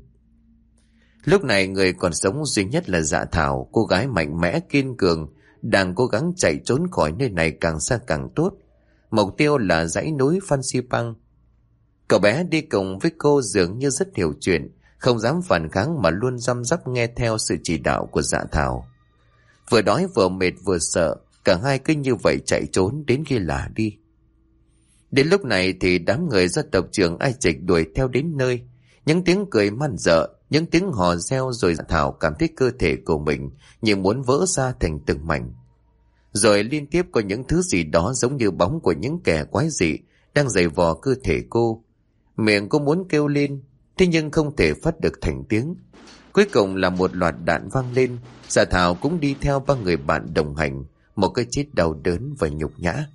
Lúc này người còn sống duy nhất là Dạ Thảo, cô gái mạnh mẽ kiên cường, đang cố gắng chạy trốn khỏi nơi này càng xa càng tốt. Mục tiêu là dãy núi Phan Xipang. Cậu bé đi cùng với cô dường như rất hiểu chuyện, không dám phản kháng mà luôn răm rắp nghe theo sự chỉ đạo của Dạ Thảo. Vừa đói vừa mệt vừa sợ, cả hai cứ như vậy chạy trốn đến khi lả đi. Đến lúc này thì đám người do tộc trưởng Ai Trịch đuổi theo đến nơi. Những tiếng cười man dợ, những tiếng hò reo, rồi Dạ Thảo cảm thấy cơ thể của mình như muốn vỡ ra thành từng mảnh. Rồi liên tiếp có những thứ gì đó giống như bóng của những kẻ quái dị đang giày vò cơ thể cô. Miệng cô muốn kêu lên, thế nhưng không thể phát được thành tiếng. Cuối cùng là một loạt đạn vang lên. Dạ Thảo cũng đi theo ba người bạn đồng hành, một cái chết đau đớn và nhục nhã.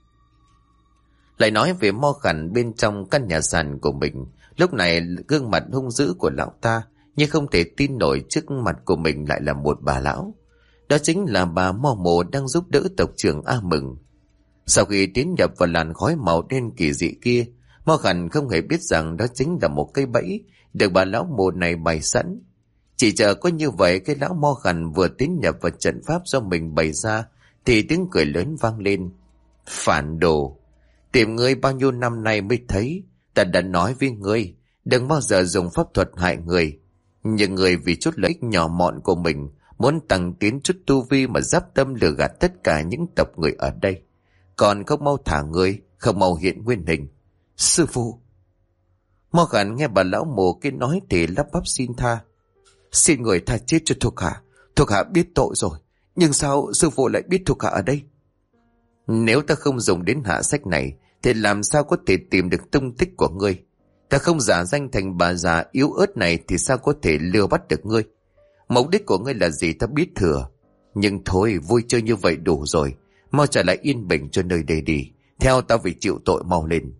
Lại nói về Mo Khản bên trong căn nhà sàn của mình, lúc này gương mặt hung dữ của lão ta nhưng không thể tin nổi trước mặt của mình lại là một bà lão. Đó chính là bà Mo Mồ đang giúp đỡ tộc trưởng A Mừng. Sau khi tiến nhập vào làn khói màu đen kỳ dị kia, Mo Khản không hề biết rằng đó chính là một cây bẫy được bà lão Mồ này bày sẵn. Chỉ chờ có như vậy, cái lão Mo Khản vừa tiến nhập vào trận pháp do mình bày ra thì tiếng cười lớn vang lên. Phản đồ! Tìm ngươi bao nhiêu năm nay mới thấy, ta đã nói với ngươi, đừng bao giờ dùng pháp thuật hại người. Nhưng người vì chút lợi ích nhỏ mọn của mình, muốn tăng tiến chút tu vi mà giáp tâm lừa gạt tất cả những tộc người ở đây. Còn không mau thả ngươi, không mau hiện nguyên hình. Sư phụ! Mo Khản nghe bà lão Mồ kia nói thì lắp bắp xin tha. Xin người tha chết cho thuộc hạ biết tội rồi. Nhưng sao sư phụ lại biết thuộc hạ ở đây? Nếu ta không dùng đến hạ sách này thì làm sao có thể tìm được tung tích của ngươi? Ta không giả danh thành bà già yếu ớt này thì sao có thể lừa bắt được ngươi? Mục đích của ngươi là gì ta biết thừa. Nhưng thôi, vui chơi như vậy đủ rồi. Mau trở lại yên bình cho nơi đây đi. Theo ta phải chịu tội, mau lên.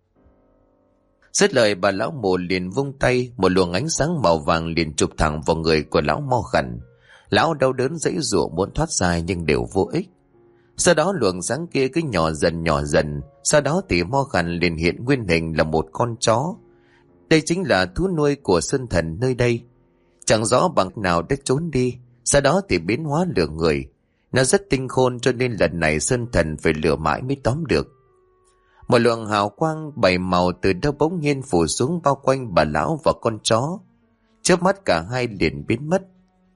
Dứt lời bà lão Mồ liền vung tay, một luồng ánh sáng màu vàng liền chụp thẳng vào người của lão Mo Khản. Lão đau đớn giãy giụa muốn thoát ra nhưng đều vô ích. Sau đó luồng sáng kia cứ nhỏ dần, sau đó thì Mo Khản liền hiện nguyên hình là một con chó. Đây chính là thú nuôi của Sơn Thần nơi đây. Chẳng rõ bằng nào đã trốn đi, sau đó thì biến hóa lừa người. Nó rất tinh khôn cho nên lần này Sơn Thần phải lừa mãi mới tóm được. Một luồng hào quang bảy màu từ đâu bỗng nhiên phủ xuống bao quanh bà lão và con chó. Chớp mắt cả hai liền biến mất.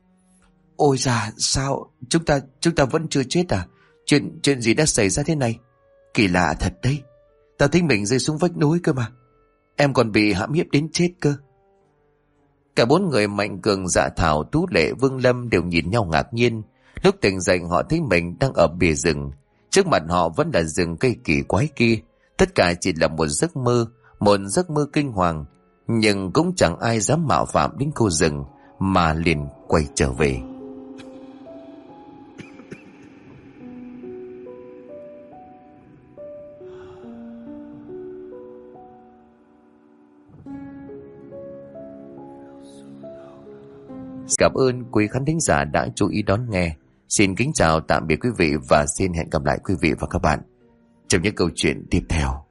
Ôi già, sao chúng ta vẫn chưa chết à? Chuyện gì đã xảy ra thế này? Kỳ lạ thật đấy. Ta thấy mình rơi xuống vách núi cơ mà. Em còn bị hãm hiếp đến chết cơ. Cả bốn người Mạnh Cường, Dạ Thảo, Tú Lệ, Vương Lâm đều nhìn nhau ngạc nhiên. Lúc tỉnh dậy họ thấy mình đang ở bìa rừng. Trước mặt họ vẫn là rừng cây kỳ quái kia. Tất cả chỉ là một giấc mơ kinh hoàng. nhưng cũng chẳng ai dám mạo phạm đến cô rừng mà liền quay trở về. Cảm ơn quý khán thính giả đã chú ý đón nghe. Xin kính chào tạm biệt quý vị và xin hẹn gặp lại quý vị và các bạn trong những câu chuyện tiếp theo.